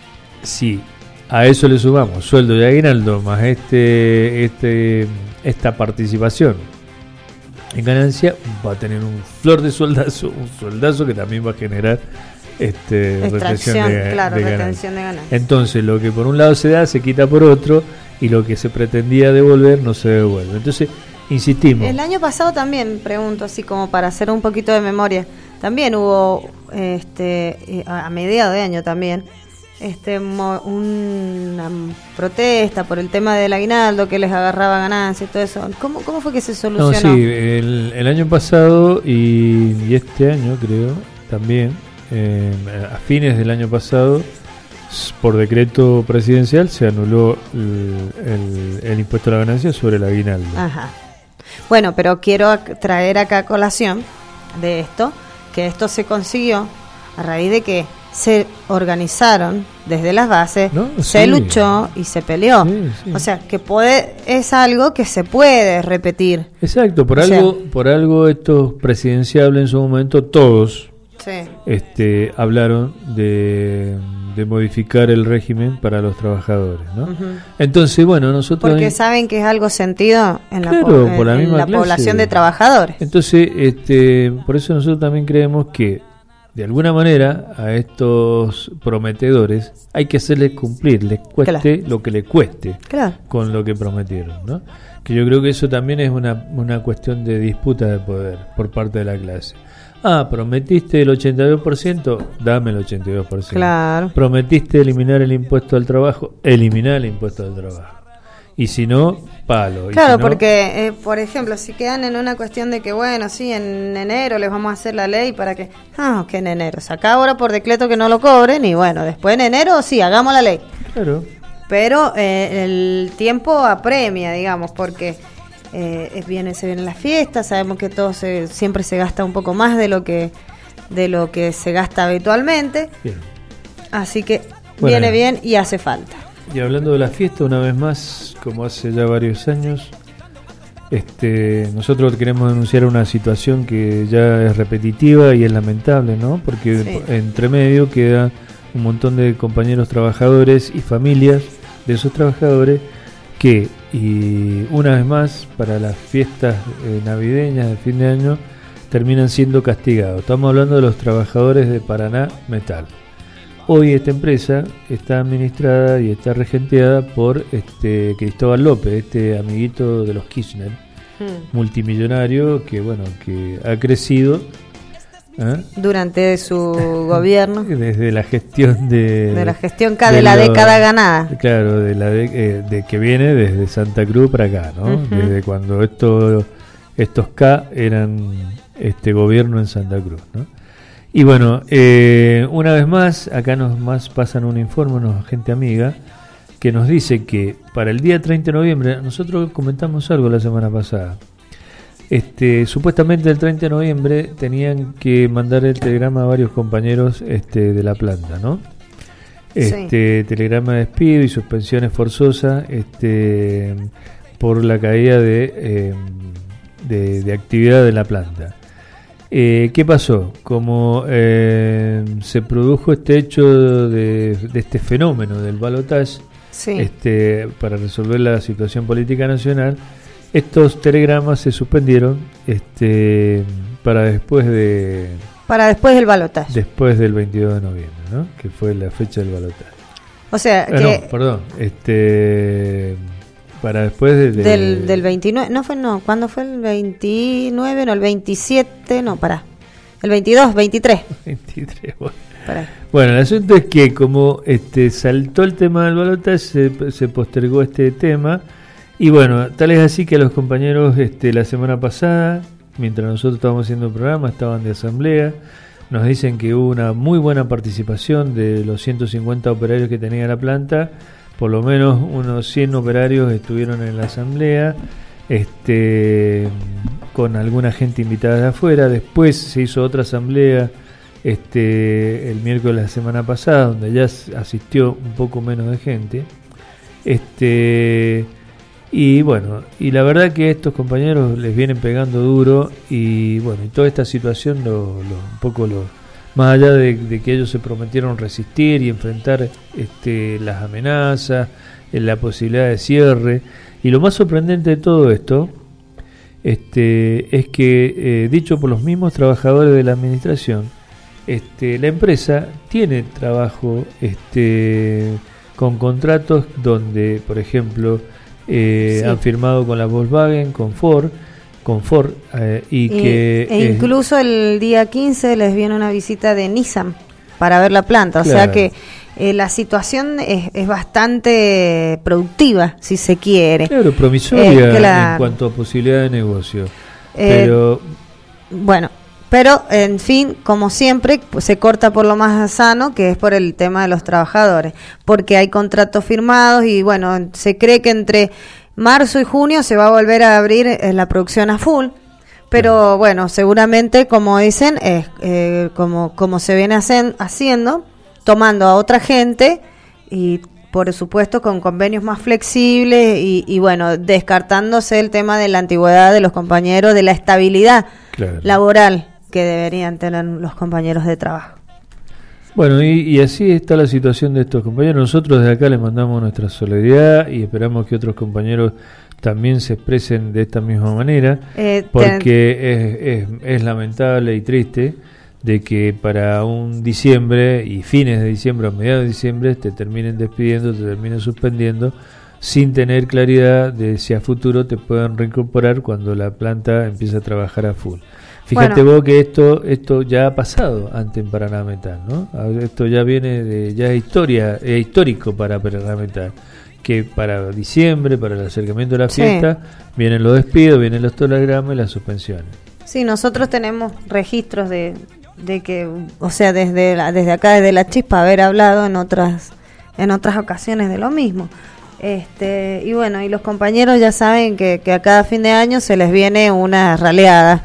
si a eso le sumamos sueldo y aguinaldo más este este esta participación en ganancia, va a tener un flor de soldazo, un soldazo que también va a generar este retención de, claro, de retención de ganancia. Entonces, lo que por un lado se da, se quita por otro, y lo que se pretendía devolver no se devuelve. Entonces, insistimos. El año pasado también, pregunto así como para hacer un poquito de memoria, también hubo, este a mediados de año también, este mo, una protesta por el tema del aguinaldo que les agarraba ganancias y todo eso. ¿Cómo, cómo fue que se solucionó? No, sí, el, el año pasado y, y este año creo también, eh, a fines del año pasado, por decreto presidencial se anuló el, el, el impuesto a la ganancia sobre el aguinaldo. Ajá. Bueno, pero quiero traer acá a colación de esto, que esto se consiguió a raíz de que se organizaron desde las bases, no, se sí. luchó y se peleó. Sí, sí. O sea, que puede es algo que se puede repetir. Exacto, por o algo sea, por algo estos presidenciables en su momento todos sí. este hablaron de, de modificar el régimen para los trabajadores, ¿no? Uh-huh. Entonces, bueno, nosotros... Porque saben que es algo sentido en la, claro, po- por la, en misma la clase. población de trabajadores. Entonces, este, por eso nosotros también creemos que, de alguna manera, a estos prometedores hay que hacerles cumplir, les cueste Claro. lo que les cueste, Claro. con lo que prometieron, ¿no? Que yo creo que eso también es una, una cuestión de disputa de poder por parte de la clase. Ah, prometiste el ochenta y dos por ciento, dame el ochenta y dos por ciento. Claro. Prometiste eliminar el impuesto al trabajo, eliminar el impuesto al trabajo. Y si no, palo. Y Claro, si no, porque, eh, por ejemplo, si quedan en una cuestión de que, bueno, sí, en enero les vamos a hacer la ley para que... Ah, que en enero. Saca ahora por decreto que no lo cobren y, bueno, después en enero sí, hagamos la ley. Claro. Pero eh, el tiempo apremia, digamos, porque eh, es viene, se vienen las fiestas, sabemos que todo se, siempre se gasta un poco más de lo que de lo que se gasta habitualmente, Bien. así que Bueno, viene bien y hace falta. Y hablando de la fiesta, una vez más, como hace ya varios años, este, nosotros queremos denunciar una situación que ya es repetitiva y es lamentable, ¿no? Porque Sí. entre medio queda un montón de compañeros trabajadores y familias de esos trabajadores que, y una vez más, para las fiestas eh, navideñas de fin de año, terminan siendo castigados. Estamos hablando de los trabajadores de Paraná Metal. Hoy esta empresa está administrada y está regenteada por este Cristóbal López, este amiguito de los Kirchner, Hmm. multimillonario que bueno que ha crecido, ¿eh? Durante su gobierno, Desde la gestión de, de la gestión ca- de de la lo- década ganada. Claro, de la de, eh, de que viene desde Santa Cruz para acá, ¿no? Ujú. Desde cuando esto, estos K eran este gobierno en Santa Cruz, ¿no? Y bueno, eh, una vez más, acá nos más pasan un informe, una gente amiga, que nos dice que para el día treinta de noviembre, nosotros comentamos algo la semana pasada, este, supuestamente el treinta de noviembre tenían que mandar el telegrama a varios compañeros este, de la planta, ¿no? Este telegrama de despido y suspensiones forzosas este, por la caída de, eh, de, de actividad de la planta. Eh, ¿Qué pasó? Como eh, se produjo este hecho de, de este fenómeno del balotaje, Sí. este, para resolver la situación política nacional, estos telegramas se suspendieron este, para después de Para después del balotaje. después del veintidós de noviembre, ¿no? Que fue la fecha del balotaje. O sea, Eh, que no, perdón, este, para después de, de- del, del veintinueve, no fue, no, ¿cuándo fue el veintinueve? No, el veintisiete, no, pará. El veintidós, veintitrés. veintitrés, bueno. Pará. Bueno, el asunto es que como este saltó el tema del balotaje, se, se postergó este tema. Y bueno, tal es así que a los compañeros este, la semana pasada, mientras nosotros estábamos haciendo el programa, estaban de asamblea. Nos dicen que hubo una muy buena participación de los ciento cincuenta operarios que tenía la planta. Por lo menos unos cien operarios estuvieron en la asamblea, este, con alguna gente invitada de afuera. Después se hizo otra asamblea este, el miércoles de la semana pasada, donde ya asistió un poco menos de gente. Este, y bueno, y la verdad que a estos compañeros les vienen pegando duro y bueno, y toda esta situación lo, lo, un poco lo, más allá de, de que ellos se prometieron resistir y enfrentar este, las amenazas, eh, la posibilidad de cierre, y lo más sorprendente de todo esto este, es que eh, dicho por los mismos trabajadores de la administración, este, la empresa tiene trabajo este, con contratos donde, por ejemplo, Eh, Sí. han firmado con la Volkswagen, con Ford, con Ford eh, y, Y- que e eh, incluso el día quince les viene una visita de Nissan para ver la planta, o Claro. sea que eh, la situación es, es bastante productiva, si se quiere. claro, promisoria Eh, claro. en cuanto a posibilidad de negocio, Eh, pero Bueno, pero en fin, como siempre, pues, se corta por lo más sano, que es por el tema de los trabajadores, porque hay contratos firmados y bueno, se cree que entre marzo y junio se va a volver a abrir eh, la producción a full, pero bueno, seguramente, como dicen, es eh, como, como se viene hacen, haciendo, tomando a otra gente y por supuesto con convenios más flexibles y, y bueno, descartándose el tema de la antigüedad de los compañeros, de la estabilidad claro. laboral que deberían tener los compañeros de trabajo. Bueno, y, y así está la situación de estos compañeros. Nosotros desde acá les mandamos nuestra solidaridad y esperamos que otros compañeros también se expresen de esta misma manera, Eh, porque es, es, es lamentable y triste de que para un diciembre y fines de diciembre o mediados de diciembre te terminen despidiendo, te terminen suspendiendo, sin tener claridad de si a futuro te puedan reincorporar cuando la planta empieza a trabajar a full. Fíjate bueno. vos que esto esto ya ha pasado antes en Paraná Metal, ¿no? Esto ya viene de, ya es historia, es histórico para Paraná Metal, que para diciembre, para el acercamiento de la fiesta, sí. vienen los despidos, vienen los telegramas y las suspensiones. Sí, nosotros tenemos registros de, de que, o sea, desde la, desde acá, desde la Chispa, haber hablado en otras en otras ocasiones de lo mismo. Este y bueno, y los compañeros ya saben que, que a cada fin de año se les viene una raleada.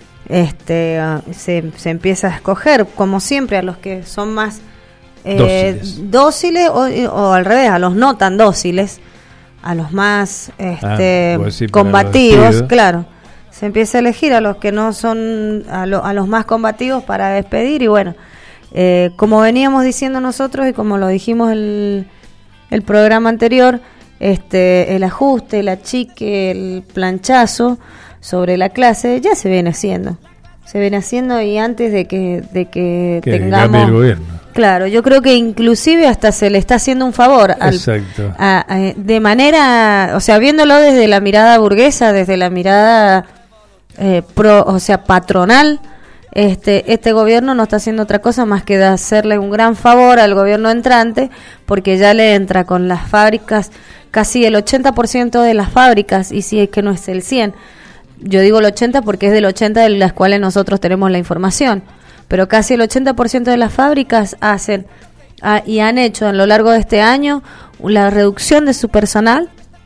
Este uh, se, se empieza a escoger, como siempre, a los que son más eh, dóciles, dóciles o, o al revés, a los no tan dóciles, a los más este, ah, decir, combativos, claro. Se empieza a elegir a los que no son, a, lo, a los más combativos para despedir. Y bueno, eh, como veníamos diciendo nosotros y como lo dijimos el, el programa anterior, este el ajuste, el achique, el planchazo sobre la clase ya se viene haciendo, se viene haciendo y antes de que de que, que tengamos el gobierno. Claro, yo creo que inclusive hasta se le está haciendo un favor al, Exacto. A, a, de manera, o sea, viéndolo desde la mirada burguesa, desde la mirada eh, pro, o sea, patronal, este este gobierno no está haciendo otra cosa más que de hacerle un gran favor al gobierno entrante, porque ya le entra con las fábricas, casi el ochenta por ciento de las fábricas, y si es que no es el cien. Yo digo el ochenta porque es del ochenta de las cuales nosotros tenemos la información, pero casi el ochenta por ciento de las fábricas hacen ah, y han hecho a lo largo de este año la reducción de su personal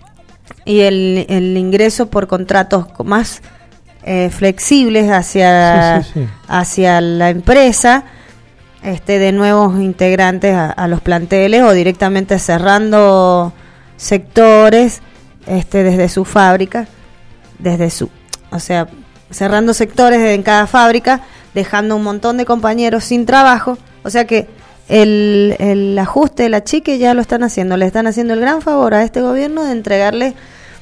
y el, el ingreso por contratos más eh, flexibles hacia, sí, sí, sí. hacia la empresa, este de nuevos integrantes a, a los planteles o directamente cerrando sectores este desde su fábrica, desde su o sea, cerrando sectores en cada fábrica, dejando un montón de compañeros sin trabajo. O sea que el, el ajuste, el achique ya lo están haciendo. Le están haciendo el gran favor a este gobierno de entregarle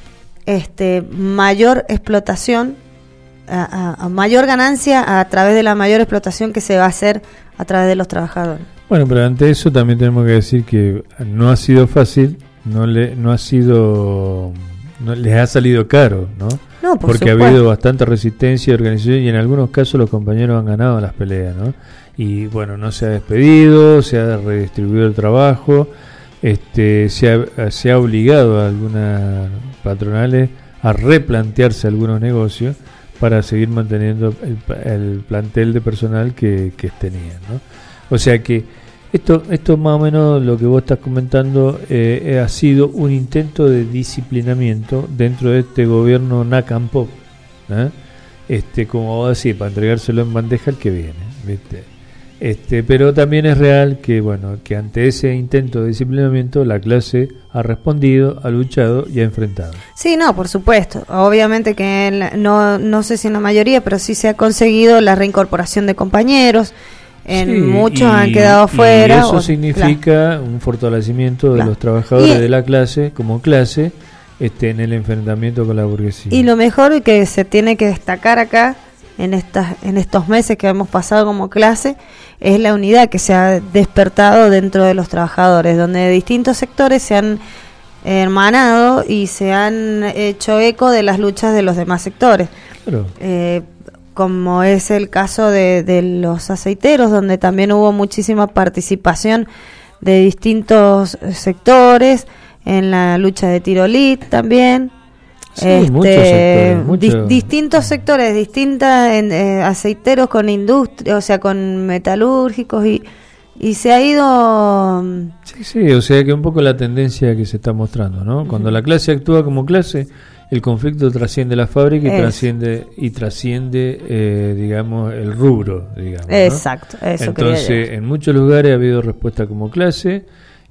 este mayor explotación, a, a, a mayor ganancia a través de la mayor explotación que se va a hacer a través de los trabajadores. Bueno, pero ante eso también tenemos que decir que no ha sido fácil, no le no ha sido... No, les ha salido caro, ¿no? No, por porque supuesto. ha habido bastante resistencia y organización y en algunos casos los compañeros han ganado las peleas, ¿no? Y bueno, no se ha despedido, se ha redistribuido el trabajo, este, se ha, se ha obligado a algunas patronales a replantearse algunos negocios para seguir manteniendo el, el plantel de personal que, que tenían, ¿no? O sea que Esto, esto más o menos lo que vos estás comentando eh, ha sido un intento de disciplinamiento dentro de este gobierno Nacampop, ¿eh? este, como vos decís, para entregárselo en bandeja al que viene, ¿viste? Este, pero también es real que bueno que ante ese intento de disciplinamiento la clase ha respondido, ha luchado y ha enfrentado. Sí, no, por supuesto. Obviamente que en, no, no sé si en la mayoría, pero sí se ha conseguido la reincorporación de compañeros. En sí, muchos y, han quedado fuera. Y eso o, significa claro. un fortalecimiento de claro. los trabajadores y, de la clase como clase este, en el enfrentamiento con la burguesía. Y lo mejor que se tiene que destacar acá en estas en estos meses que hemos pasado como clase es la unidad que se ha despertado dentro de los trabajadores, donde de distintos sectores se han hermanado y se han hecho eco de las luchas de los demás sectores. Claro. Eh, como es el caso de, de los aceiteros, donde también hubo muchísima participación de distintos sectores, en la lucha de Tirolit también, sí, este, muchos sectores, mucho. di, distintos sectores, distintas en, eh, aceiteros con industria, o sea, con metalúrgicos y y se ha ido. Sí, sí, o sea que un poco la tendencia que se está mostrando, ¿no? Cuando uh-huh. la clase actúa como clase, el conflicto trasciende la fábrica y es. trasciende y trasciende eh, digamos el rubro, digamos, ¿no? Exacto, eso. Entonces en muchos lugares ha habido respuesta como clase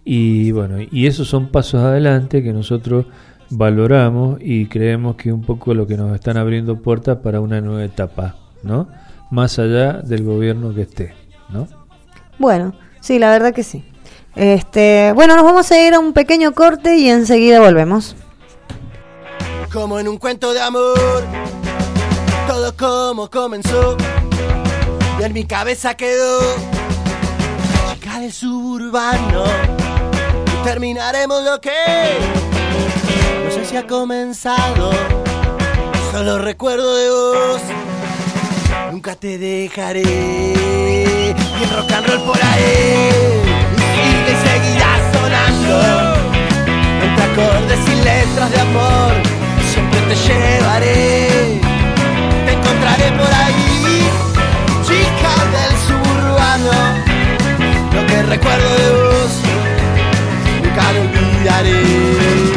y bueno, y esos son pasos adelante que nosotros valoramos y creemos que un poco lo que nos están abriendo puertas para una nueva etapa, ¿no? Más allá del gobierno que esté, ¿no? Bueno, Sí, la verdad que sí. Este, bueno, nos vamos a ir a un pequeño corte y enseguida volvemos. Como en un cuento de amor, todo como comenzó, y en mi cabeza quedó chica del suburbano. Y terminaremos lo que no sé si ha comenzado. Solo recuerdo de vos, nunca te dejaré. Y el rock and roll por ahí sigue y seguirá sonando, entre acordes y letras de amor. Siempre te llevaré, te encontraré por ahí, chica del suburbano. Lo que recuerdo de vos, nunca lo olvidaré.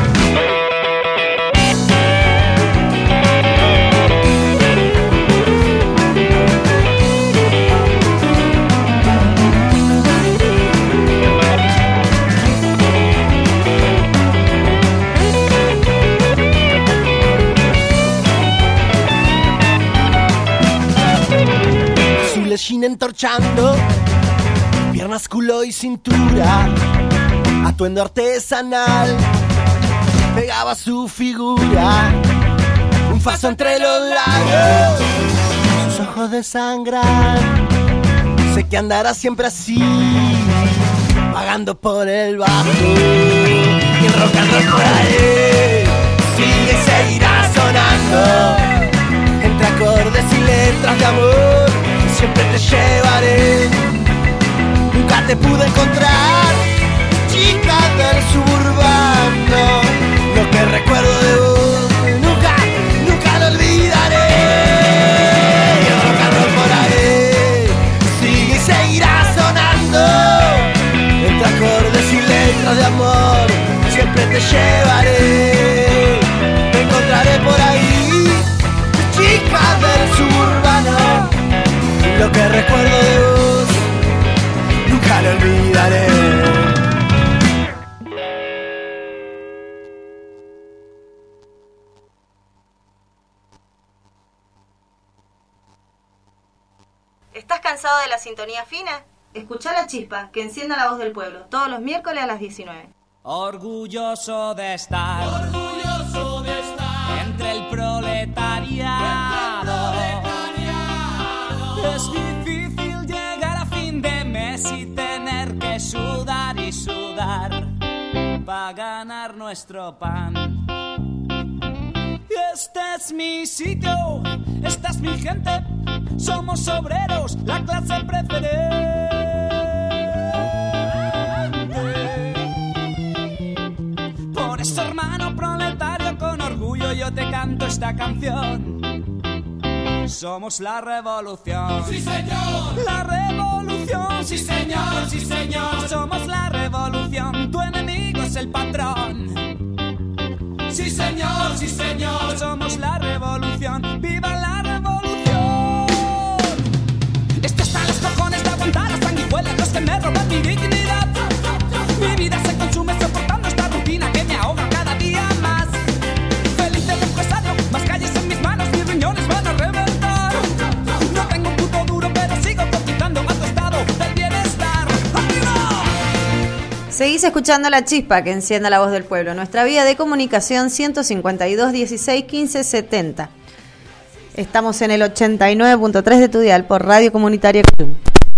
Jean entorchando, piernas, culo y cintura, atuendo artesanal, pegaba su figura, un faso entre los labios, sus ojos desangran, sé que andará siempre así, pagando por el bajo, y el rock and roll por ahí sigue y seguirá sonando, entre acordes y letras de amor. Siempre te llevaré, nunca te pude encontrar, chica del suburbano. Lo que recuerdo de vos, nunca, nunca lo olvidaré. Y el rock and roll por ahí sigue y seguirá sonando, entre acordes y letras de amor. Siempre te llevaré, te encontraré por ahí, chica del suburbano. Lo que recuerdo de vos, nunca lo olvidaré. ¿Estás cansado de la sintonía fina? Escuchá La Chispa, que encienda la voz del pueblo, todos los miércoles a las diecinueve. Orgulloso de estar, Orgulloso de estar entre el proletariado. Es difícil llegar a fin de mes y tener que sudar y sudar para ganar nuestro pan. Este es mi sitio, esta es mi gente, somos obreros, la clase preferente. Por eso, hermano proletario, con orgullo yo te canto esta canción. Somos la revolución. Sí, señor. La revolución. Sí, señor, sí, señor. Somos la revolución. Tu enemigo es el patrón. Sí, señor, sí, señor. Somos la revolución. ¡Viva la revolución! Esto está en los cojones de aguantar las sanguijuelas, los que me roban mi dignidad. Mi vida se consume soportando esta rutina que me ahoga cada día más. Feliz del empresario, más calles en mis manos, mis riñones van a reventar. No tengo un puto duro, pero sigo cotizando a tu estado del bienestar. ¡Arriba! Seguís escuchando La Chispa, que encienda la voz del pueblo. Nuestra vía de comunicación ciento cincuenta y dos, dieciséis, quince, setenta. Estamos en el ochenta y nueve punto tres de tu dial por Radio Comunitaria Cuyum.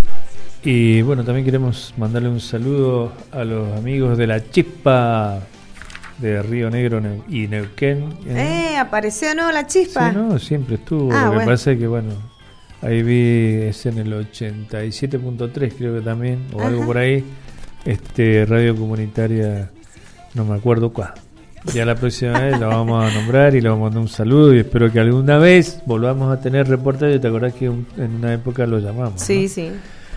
Y bueno, también queremos mandarle un saludo a los amigos de La Chispa de Río Negro y Neuquén. Eh, ¿apareció no La Chispa? Sí, no, siempre estuvo. Ah, Lo que bueno. pasa es que, bueno, ahí vi, es en el ochenta y siete punto tres creo que también, o Ajá. algo por ahí, este Radio Comunitaria, no me acuerdo cuál. Ya la próxima vez la vamos a nombrar y le vamos a mandar un saludo y espero que alguna vez volvamos a tener reportaje. ¿Te acordás que un- en una época lo llamamos? Sí, ¿no? sí.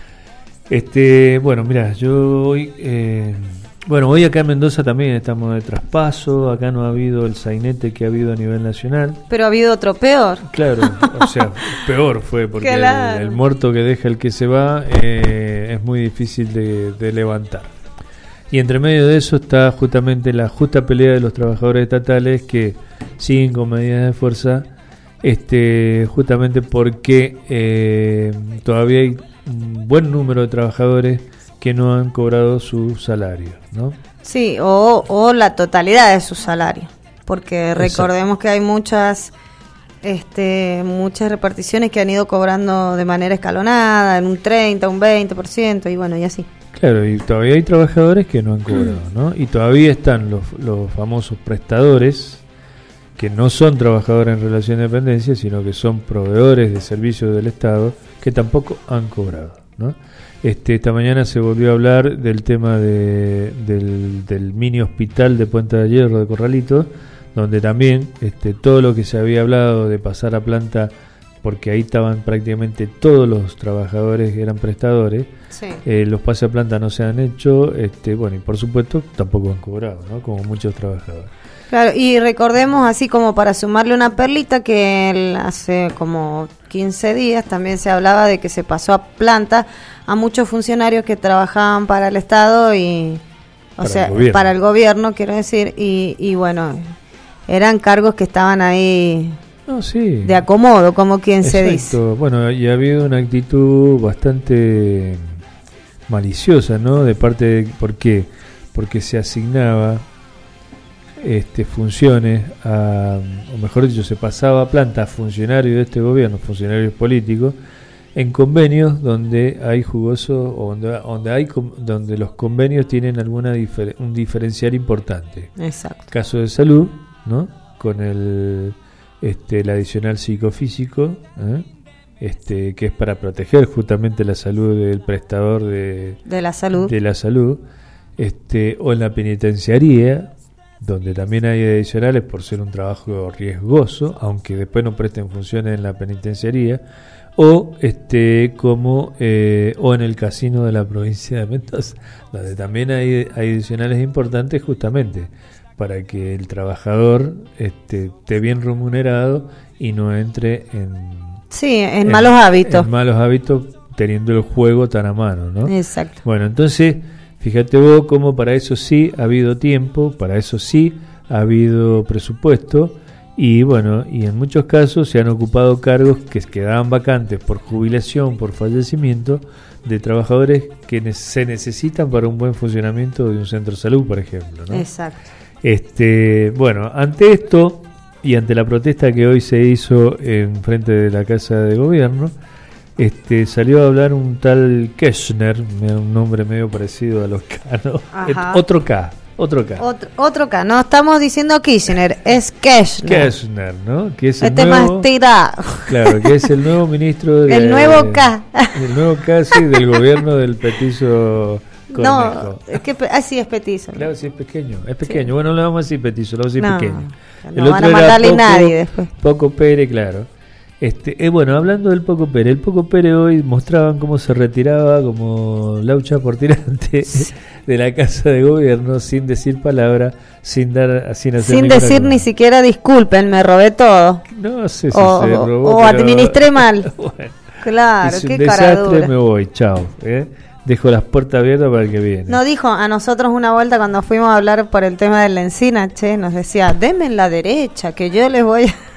Este, bueno, mira, yo hoy, eh, bueno, hoy acá en Mendoza también estamos de traspaso, acá no ha habido el sainete que ha habido a nivel nacional. Pero ha habido otro peor. Claro, o sea, peor fue porque el, Claro. el muerto que deja el que se va eh, es muy difícil de, de levantar. Y entre medio de eso está justamente la justa pelea de los trabajadores estatales que siguen con medidas de fuerza, este, justamente porque eh, todavía hay un buen número de trabajadores que no han cobrado su salario, ¿no? Sí, o, o la totalidad de su salario, porque recordemos Exacto. que hay muchas este, muchas reparticiones que han ido cobrando de manera escalonada, en un treinta, un veinte por ciento, y bueno, y así. Claro, y todavía hay trabajadores que no han cobrado, ¿no? Y todavía están los, los famosos prestadores, que no son trabajadores en relación de dependencia, sino que son proveedores de servicios del Estado, que tampoco han cobrado, ¿no? Este, esta mañana se volvió a hablar del tema de, del, del mini hospital de Puente de Hierro de Corralito, donde también este, todo lo que se había hablado de pasar a planta, porque ahí estaban prácticamente todos los trabajadores que eran prestadores, sí. eh, los pases a planta no se han hecho, este, bueno, y por supuesto tampoco han cobrado, ¿no? Como muchos trabajadores. Claro, y recordemos, así como para sumarle una perlita, que el, hace como quince días también se hablaba de que se pasó a planta a muchos funcionarios que trabajaban para el Estado y, o para sea, el para el gobierno, quiero decir, y, y bueno, eran cargos que estaban ahí no, sí. de acomodo, como quien Exacto. se dice. Bueno, y ha habido una actitud bastante maliciosa, ¿no? De parte de, ¿por qué? Porque se asignaba este funciones a, o mejor dicho, se pasaba a planta a funcionarios de este gobierno, funcionarios políticos, en convenios donde hay jugoso o donde, donde hay donde los convenios tienen alguna difer, un diferencial importante. Exacto. Caso de salud, ¿no? Con el este el adicional psicofísico, ¿eh? este que es para proteger justamente la salud del prestador de de la salud, de la salud, este o en la penitenciaría, donde también hay adicionales por ser un trabajo riesgoso, aunque después no presten funciones en la penitenciaría, o este como eh, o en el casino de la provincia de Mendoza, donde también hay, hay adicionales importantes justamente para que el trabajador este, esté bien remunerado y no entre en sí en, en malos hábitos en malos hábitos teniendo el juego tan a mano, ¿no? Exacto. Bueno, entonces fíjate vos cómo para eso sí ha habido tiempo, para eso sí ha habido presupuesto y bueno, y en muchos casos se han ocupado cargos que quedaban vacantes por jubilación, por fallecimiento de trabajadores que ne- se necesitan para un buen funcionamiento de un centro de salud, por ejemplo, ¿no? Exacto. Este, bueno, ante esto y ante la protesta que hoy se hizo en frente de la Casa de Gobierno, Este, salió a hablar un tal Kirchner, un nombre medio parecido a los K, ¿no? Otro K, otro K. Otro, otro K, no estamos diciendo Kirchner, es Kirchner. Kirchner, ¿no? Que es el este nuevo, más tirado. Claro, que es el nuevo ministro de, el nuevo K. El nuevo K, sí, del gobierno del petizo Cornejo. No, es que ah, sí es petizo. ¿No? Claro, sí es pequeño, es pequeño. Sí. Bueno, no le vamos a decir petizo, le vamos a decir no, pequeño. No el van otro a mandarle poco, nadie después. Poco Pérez, claro. Este, eh, bueno, hablando del Poco Pérez, el Poco Pérez hoy mostraban cómo se retiraba como laucha por tirante sí. de la Casa de Gobierno sin decir palabra, sin dar, sin hacer sin decir cosa. Ni siquiera disculpen, me robé todo. No sé si o, se robó, o pero, administré mal. Bueno, claro, qué un desastre, me voy, chao. ¿eh? Dejo las puertas abiertas para el que viene. No dijo a nosotros una vuelta cuando fuimos a hablar por el tema de la encina, che, nos decía, denme en la derecha, que yo les voy a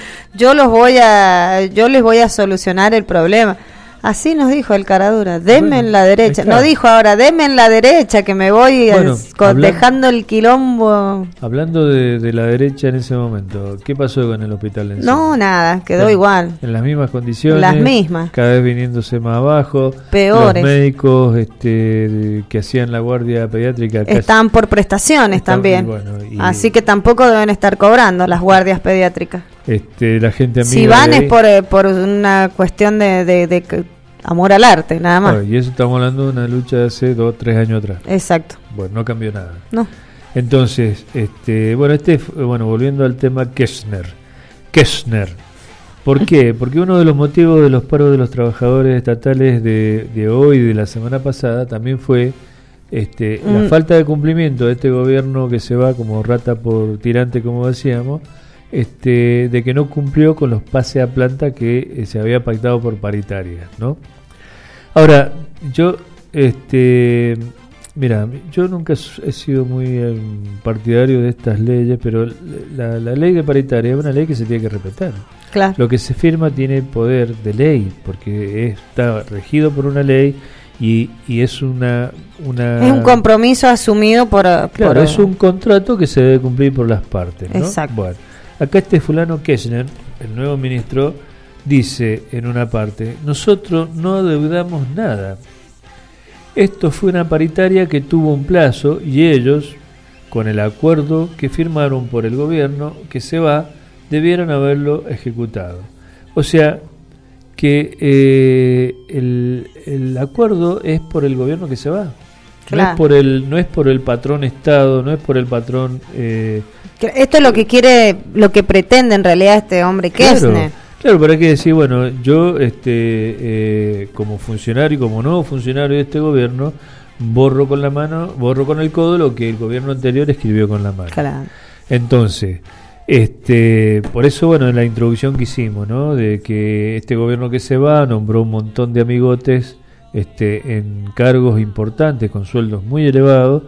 yo los voy a yo les voy a solucionar el problema. Así nos dijo el caradura, denme bueno, en la derecha. No dijo ahora, denme en la derecha, que me voy bueno, es, con, habla- dejando el quilombo. Hablando de, de la derecha en ese momento, ¿qué pasó con el hospital de Encina? No, nada, quedó en, igual. En las mismas condiciones. Las mismas. Cada vez viniéndose más abajo. Peores. Los médicos este, que hacían la guardia pediátrica. Están por prestaciones están, también. Y bueno, y así que tampoco deben estar cobrando las guardias pediátricas. Este, la gente amiga si van es por, por una cuestión de, de, de amor al arte, nada más. Oh, y eso estamos hablando de una lucha de hace dos, tres años atrás. Exacto. Bueno, no cambió nada. No. Entonces, este, bueno, este, bueno, volviendo al tema Kirchner. Kirchner. ¿Por qué? Porque uno de los motivos de los paros de los trabajadores estatales de, de hoy y de la semana pasada también fue este, mm. la falta de cumplimiento de este gobierno que se va como rata por tirante, como decíamos. Este, de que no cumplió con los pases a planta que eh, se había pactado por paritarias, ¿no? Ahora, yo, este, mira, yo nunca he sido muy eh, partidario de estas leyes, pero la, la ley de paritaria es una ley que se tiene que respetar. Claro. Lo que se firma tiene poder de ley, porque está regido por una ley y, y es una, una... Es un compromiso asumido por... Claro, por, es un contrato que se debe cumplir por las partes, ¿no? Exacto. Bueno, acá este fulano Kirchner, el nuevo ministro, dice en una parte: nosotros no adeudamos nada. Esto fue una paritaria que tuvo un plazo y ellos, con el acuerdo que firmaron por el gobierno que se va, debieron haberlo ejecutado. O sea, que eh, el, el acuerdo es por el gobierno que se va. Claro. No es por el, no es por el patrón Estado, no es por el patrón... Eh, Esto es lo que quiere, lo que pretende en realidad este hombre Kirchner. Claro, claro, pero hay que decir, bueno, yo este eh, como funcionario, como nuevo funcionario de este gobierno, borro con la mano, borro con el codo lo que el gobierno anterior escribió con la mano. Claro. Entonces, este, por eso, bueno, en la introducción que hicimos, ¿no? De que este gobierno que se va nombró un montón de amigotes, este, en cargos importantes con sueldos muy elevados.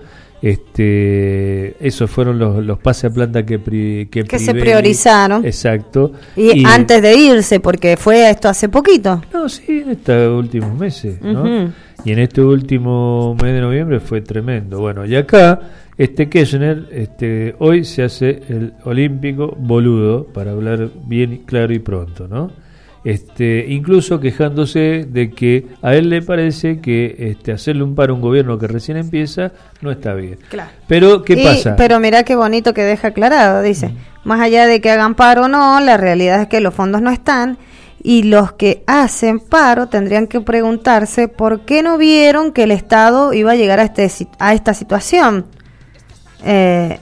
Este, esos fueron los, los pases a planta que, pri, que, que se Privelli, priorizaron. Exacto. Y, y antes de irse, porque fue esto hace poquito. No, sí, en estos últimos meses, ¿no? Uh-huh. Y en este último mes de noviembre fue tremendo. Bueno, y acá, este Kirchner, este, hoy se hace el olímpico boludo, para hablar bien claro y pronto, ¿no? Este, incluso quejándose de que a él le parece que este, hacerle un paro a un gobierno que recién empieza no está bien. Claro. Pero, ¿qué Y, pasa? Pero mira qué bonito que deja aclarado, dice, mm. más allá de que hagan paro o no, la realidad es que los fondos no están y los que hacen paro tendrían que preguntarse por qué no vieron que el Estado iba a llegar a, este, a esta situación. Eh...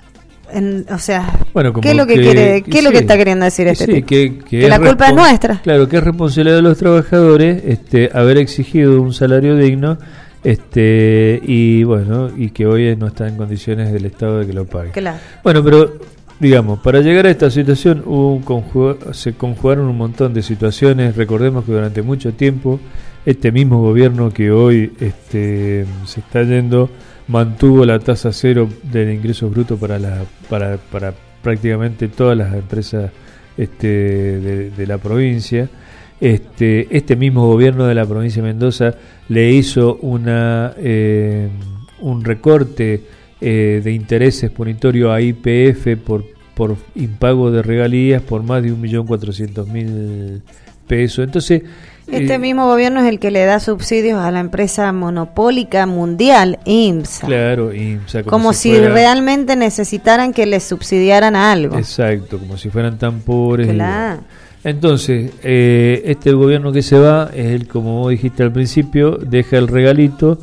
En, o sea, bueno, como ¿qué es lo que, que quiere, qué sí, es lo que está queriendo decir este sí, tipo? Que, que, que la culpa es nuestra. Claro, que es responsabilidad de los trabajadores este, haber exigido un salario digno, este, y bueno, y que hoy no está en condiciones del Estado de que lo pague. Claro. Bueno, pero digamos, para llegar a esta situación hubo un conjuga, se conjugaron un montón de situaciones. Recordemos que durante mucho tiempo este mismo gobierno que hoy este, se está yendo mantuvo la tasa cero del ingreso bruto para la para, para prácticamente todas las empresas este, de, de la provincia. Este este mismo gobierno de la provincia de Mendoza le hizo una eh, un recorte eh, de intereses punitorio a Y P F por por impago de regalías por más de un millón cuatrocientos mil pesos. Entonces este eh, mismo gobierno es el que le da subsidios a la empresa monopólica mundial, IMSA. Claro, IMSA. Como, como si, si fuera, realmente necesitaran que les subsidiaran algo. Exacto, como si fueran tan pobres. Claro. Y, entonces, eh, este gobierno que se va es el, como vos dijiste al principio, deja el regalito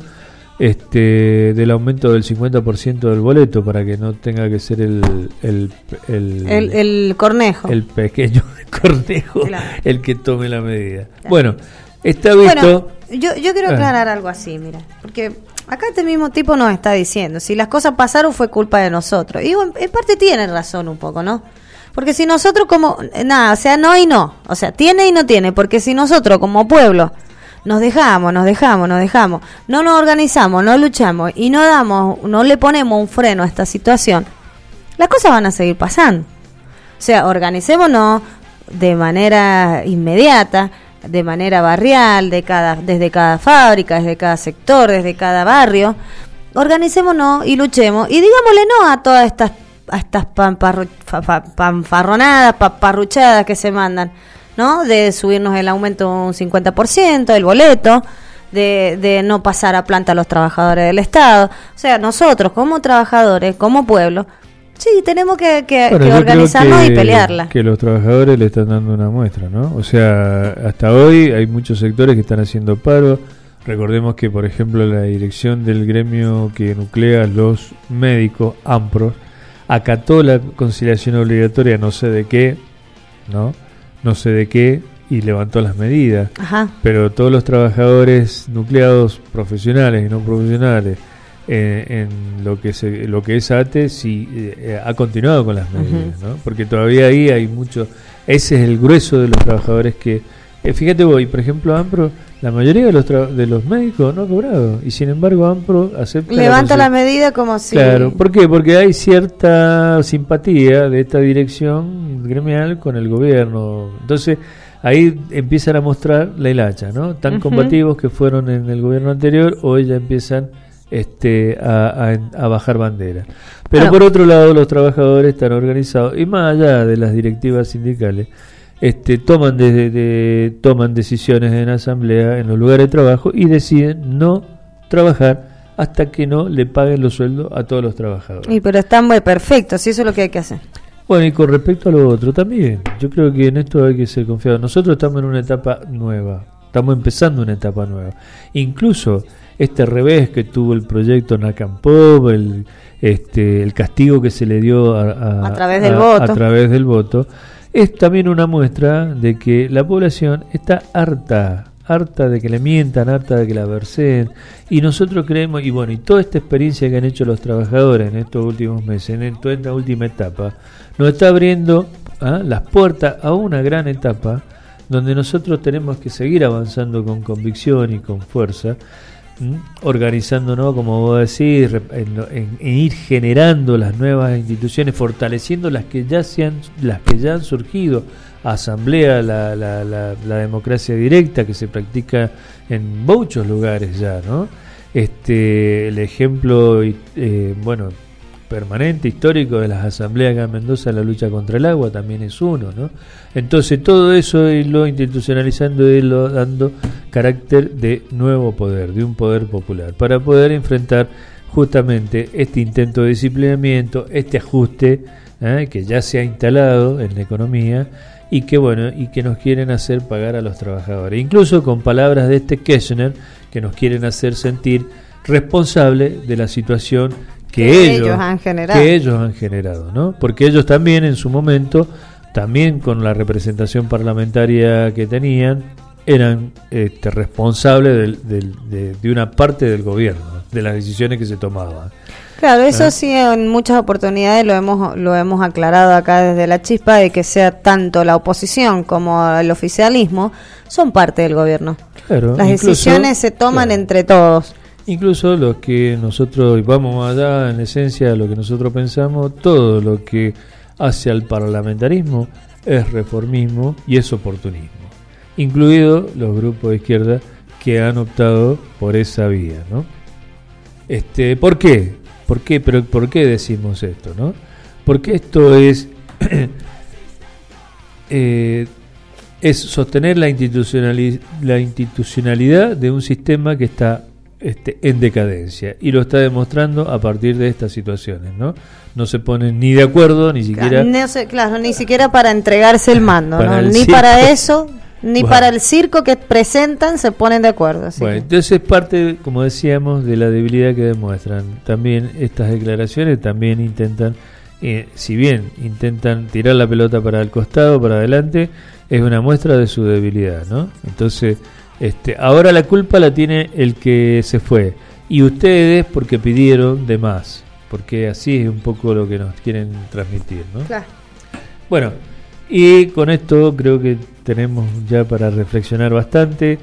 este del aumento del cincuenta por ciento del boleto para que no tenga que ser el el el, el, el cornejo el pequeño cornejo claro. el que tome la medida. Claro. Bueno, está visto. Bueno, yo yo quiero aclarar ah. algo así, mira, porque acá este mismo tipo nos está diciendo, si las cosas pasaron fue culpa de nosotros. Y en, en parte tiene razón un poco, ¿no? Porque si nosotros como nada, o sea, no y no, o sea, tiene y no tiene, porque si nosotros como pueblo nos dejamos, nos dejamos, nos dejamos, no nos organizamos, no luchamos y no damos, no le ponemos un freno a esta situación, las cosas van a seguir pasando. O sea, organicémonos de manera inmediata, de manera barrial, de cada, desde cada fábrica, desde cada sector, desde cada barrio, organicémonos y luchemos y digámosle no a todas estas, a estas pamparru, panfarronadas, paparruchadas que se mandan, ¿no? De subirnos el aumento un cincuenta por ciento del boleto, de, de no pasar a planta a los trabajadores del Estado. O sea, nosotros como trabajadores, como pueblo, sí, tenemos que, que, bueno, que organizarnos que, y pelearla. Que los trabajadores le están dando una muestra, ¿no? O sea, hasta hoy hay muchos sectores que están haciendo paro. Recordemos que, por ejemplo, la dirección del gremio que nuclea los médicos, AMPROS, acató la conciliación obligatoria, no sé de qué, ¿no? no sé de qué, y levantó las medidas. Ajá. Pero todos los trabajadores nucleados, profesionales y no profesionales, eh, en lo que se, lo que es A T E, sí eh, ha continuado con las medidas, uh-huh. ¿no? Porque todavía ahí hay mucho, ese es el grueso de los trabajadores que, eh, fíjate vos, y por ejemplo AMPRO, la mayoría de los tra- de los médicos no ha cobrado, y sin embargo AMPRO acepta levanta la, la medida como si... Claro, ¿por qué? Porque hay cierta simpatía de esta dirección gremial con el gobierno. Entonces, ahí empiezan a mostrar la hilacha, ¿no? Tan uh-huh. combativos que fueron en el gobierno anterior, hoy ya empiezan este, a, a, a bajar bandera. Pero ah. por otro lado, los trabajadores están organizados, y más allá de las directivas sindicales, este, toman, de, de, toman decisiones en asamblea, en los lugares de trabajo, y deciden no trabajar hasta que no le paguen los sueldos a todos los trabajadores. Y pero están muy perfectos, y eso es lo que hay que hacer. Bueno, y con respecto a lo otro también, yo creo que en esto hay que ser confiado. Nosotros estamos en una etapa nueva, estamos empezando una etapa nueva. Incluso este revés que tuvo el proyecto Nakampov, el, este, el castigo que se le dio a, a, a, través, del a, voto. a través del voto, es también una muestra de que la población está harta, harta de que le mientan, harta de que la verseen, y nosotros creemos, y bueno, y toda esta experiencia que han hecho los trabajadores en estos últimos meses, en toda esta última etapa, nos está abriendo ¿ah? las puertas a una gran etapa donde nosotros tenemos que seguir avanzando con convicción y con fuerza, ¿m? organizándonos, como vos decís, en, en, en ir generando las nuevas instituciones, fortaleciendo las que ya se han, las que ya han surgido, asamblea, la, la, la, la democracia directa que se practica en muchos lugares ya, ¿no? Este, el ejemplo, eh, bueno, permanente, histórico de las asambleas acá en Mendoza, la lucha contra el agua también es uno, ¿no? Entonces todo eso es lo institucionalizando y lo dando carácter de nuevo poder, de un poder popular, para poder enfrentar justamente este intento de disciplinamiento, este ajuste ¿eh? que ya se ha instalado en la economía y que bueno, y que nos quieren hacer pagar a los trabajadores, incluso con palabras de este Kirchner que nos quieren hacer sentir responsables de la situación que, que ellos, ellos han generado, que ellos han generado, ¿no? Porque ellos también en su momento, también con la representación parlamentaria que tenían, eran este, responsables del, del, de, de una parte del gobierno, de las decisiones que se tomaban. Claro, eso ¿Eh? sí, en muchas oportunidades lo hemos lo hemos aclarado acá desde La Chispa, de que sea tanto la oposición como el oficialismo son parte del gobierno. Claro, las incluso, decisiones se toman claro. entre todos. Incluso los que nosotros, y vamos allá en esencia a lo que nosotros pensamos, todo lo que hace al parlamentarismo es reformismo y es oportunismo, incluidos los grupos de izquierda que han optado por esa vía, ¿no? Este, ¿por qué? ¿Por qué? Pero ¿por qué decimos esto, no? Porque esto es eh, es sostener la institucionalidad, la institucionalidad de un sistema que está este, en decadencia, y lo está demostrando a partir de estas situaciones, ¿no? No se ponen ni de acuerdo, ni siquiera... No sé, claro, ni siquiera para entregarse el mando, para ¿no? el Ni circo. para eso, ni Bueno. para el circo que presentan se ponen de acuerdo. Así Bueno, que. entonces es parte, como decíamos, de la debilidad que demuestran. También estas declaraciones también intentan, eh, si bien intentan tirar la pelota para el costado, para adelante, es una muestra de su debilidad, ¿no? Entonces, este, ahora la culpa la tiene el que se fue, y ustedes porque pidieron de más, porque así es un poco lo que nos quieren transmitir, ¿no? Claro. Bueno, y con esto creo que tenemos ya para reflexionar bastante.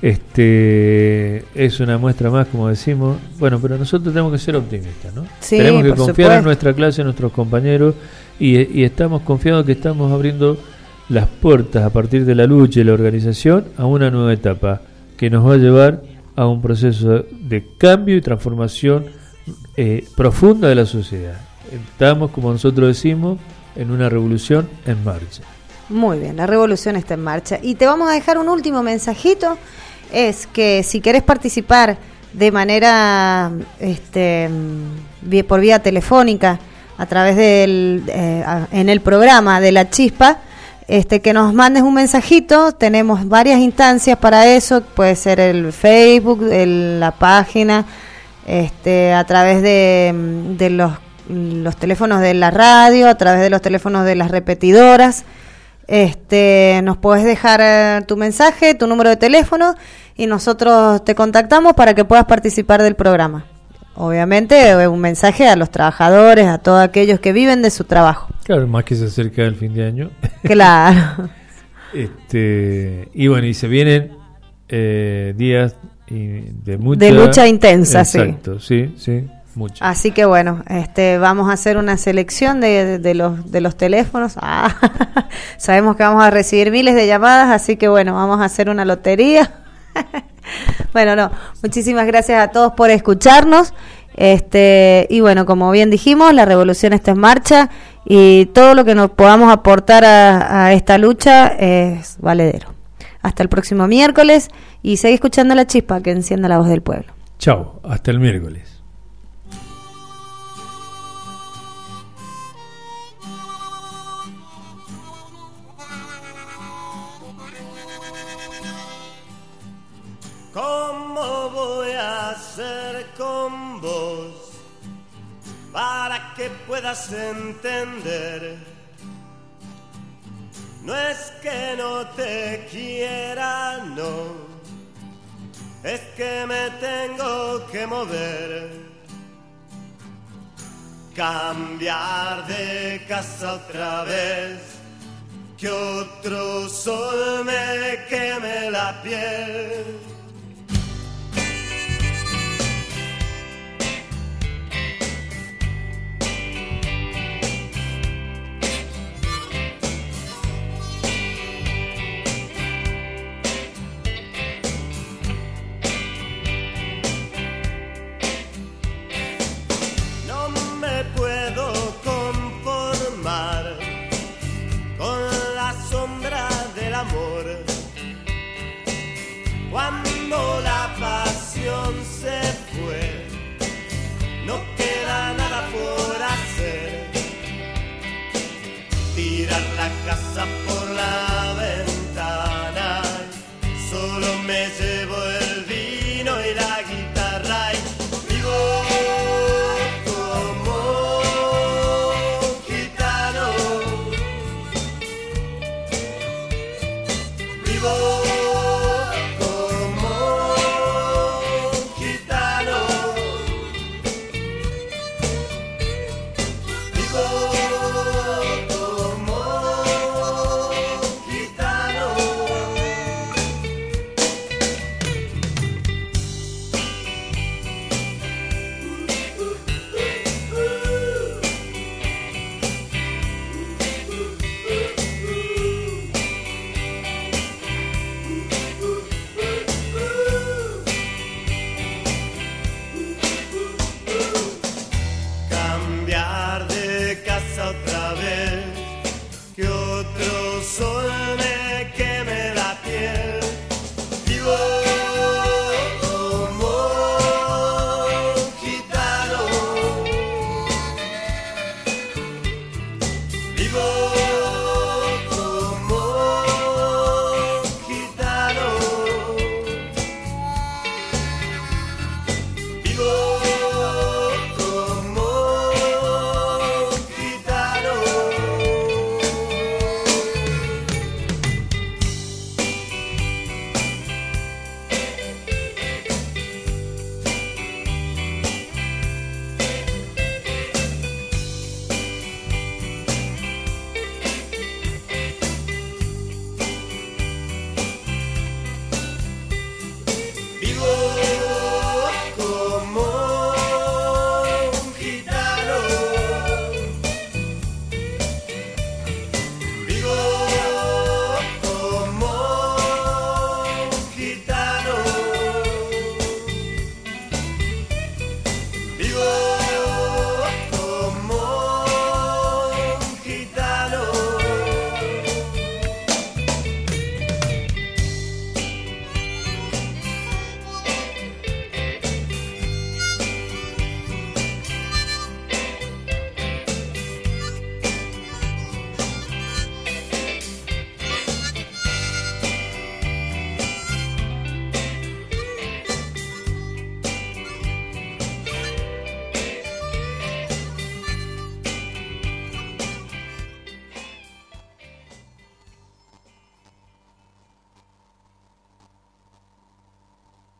Este es una muestra más, como decimos. Bueno, pero nosotros tenemos que ser optimistas, ¿no? Sí, tenemos que por confiar supuesto. en nuestra clase, en nuestros compañeros, y, y estamos confiados que estamos abriendo las puertas a partir de la lucha y la organización a una nueva etapa que nos va a llevar a un proceso de cambio y transformación eh, profunda de la sociedad. Estamos, como nosotros decimos, en una revolución en marcha. Muy bien, la revolución está en marcha. Y te vamos a dejar un último mensajito, es que si querés participar de manera este vi- por vía telefónica a través del eh, a- en el programa de La Chispa, este que nos mandes un mensajito. Tenemos varias instancias para eso, puede ser el Facebook, el, la página, este a través de, de los los teléfonos de la radio, a través de los teléfonos de las repetidoras. Este, nos podés dejar eh, tu mensaje, tu número de teléfono, y nosotros te contactamos para que puedas participar del programa. Obviamente, eh, un mensaje a los trabajadores, a todos aquellos que viven de su trabajo. Claro, más que se acerca el fin de año. Claro. este y bueno, y se vienen eh, días y de mucha de lucha intensa, exacto, sí, sí, sí. Mucho. Así que bueno, este, vamos a hacer una selección de, de, de los de los teléfonos. Ah, sabemos que vamos a recibir miles de llamadas, así que bueno, vamos a hacer una lotería. Bueno, no, muchísimas gracias a todos por escucharnos. Este, y bueno, como bien dijimos, la revolución está en marcha y todo lo que nos podamos aportar a, a esta lucha es valedero. Hasta el próximo miércoles y sigue escuchando La Chispa, que encienda la voz del pueblo. Chao, hasta el miércoles. ¿Cómo voy a hacer con vos para que puedas entender? No es que no te quiera, no, es que me tengo que mover. Cambiar de casa otra vez, que otro sol me queme la piel. Cuando la pasión se fue, no queda nada por hacer. Tirar la casa por la ventana, solo me llevo el vino y la guitarra y vivo como gitano. Vivo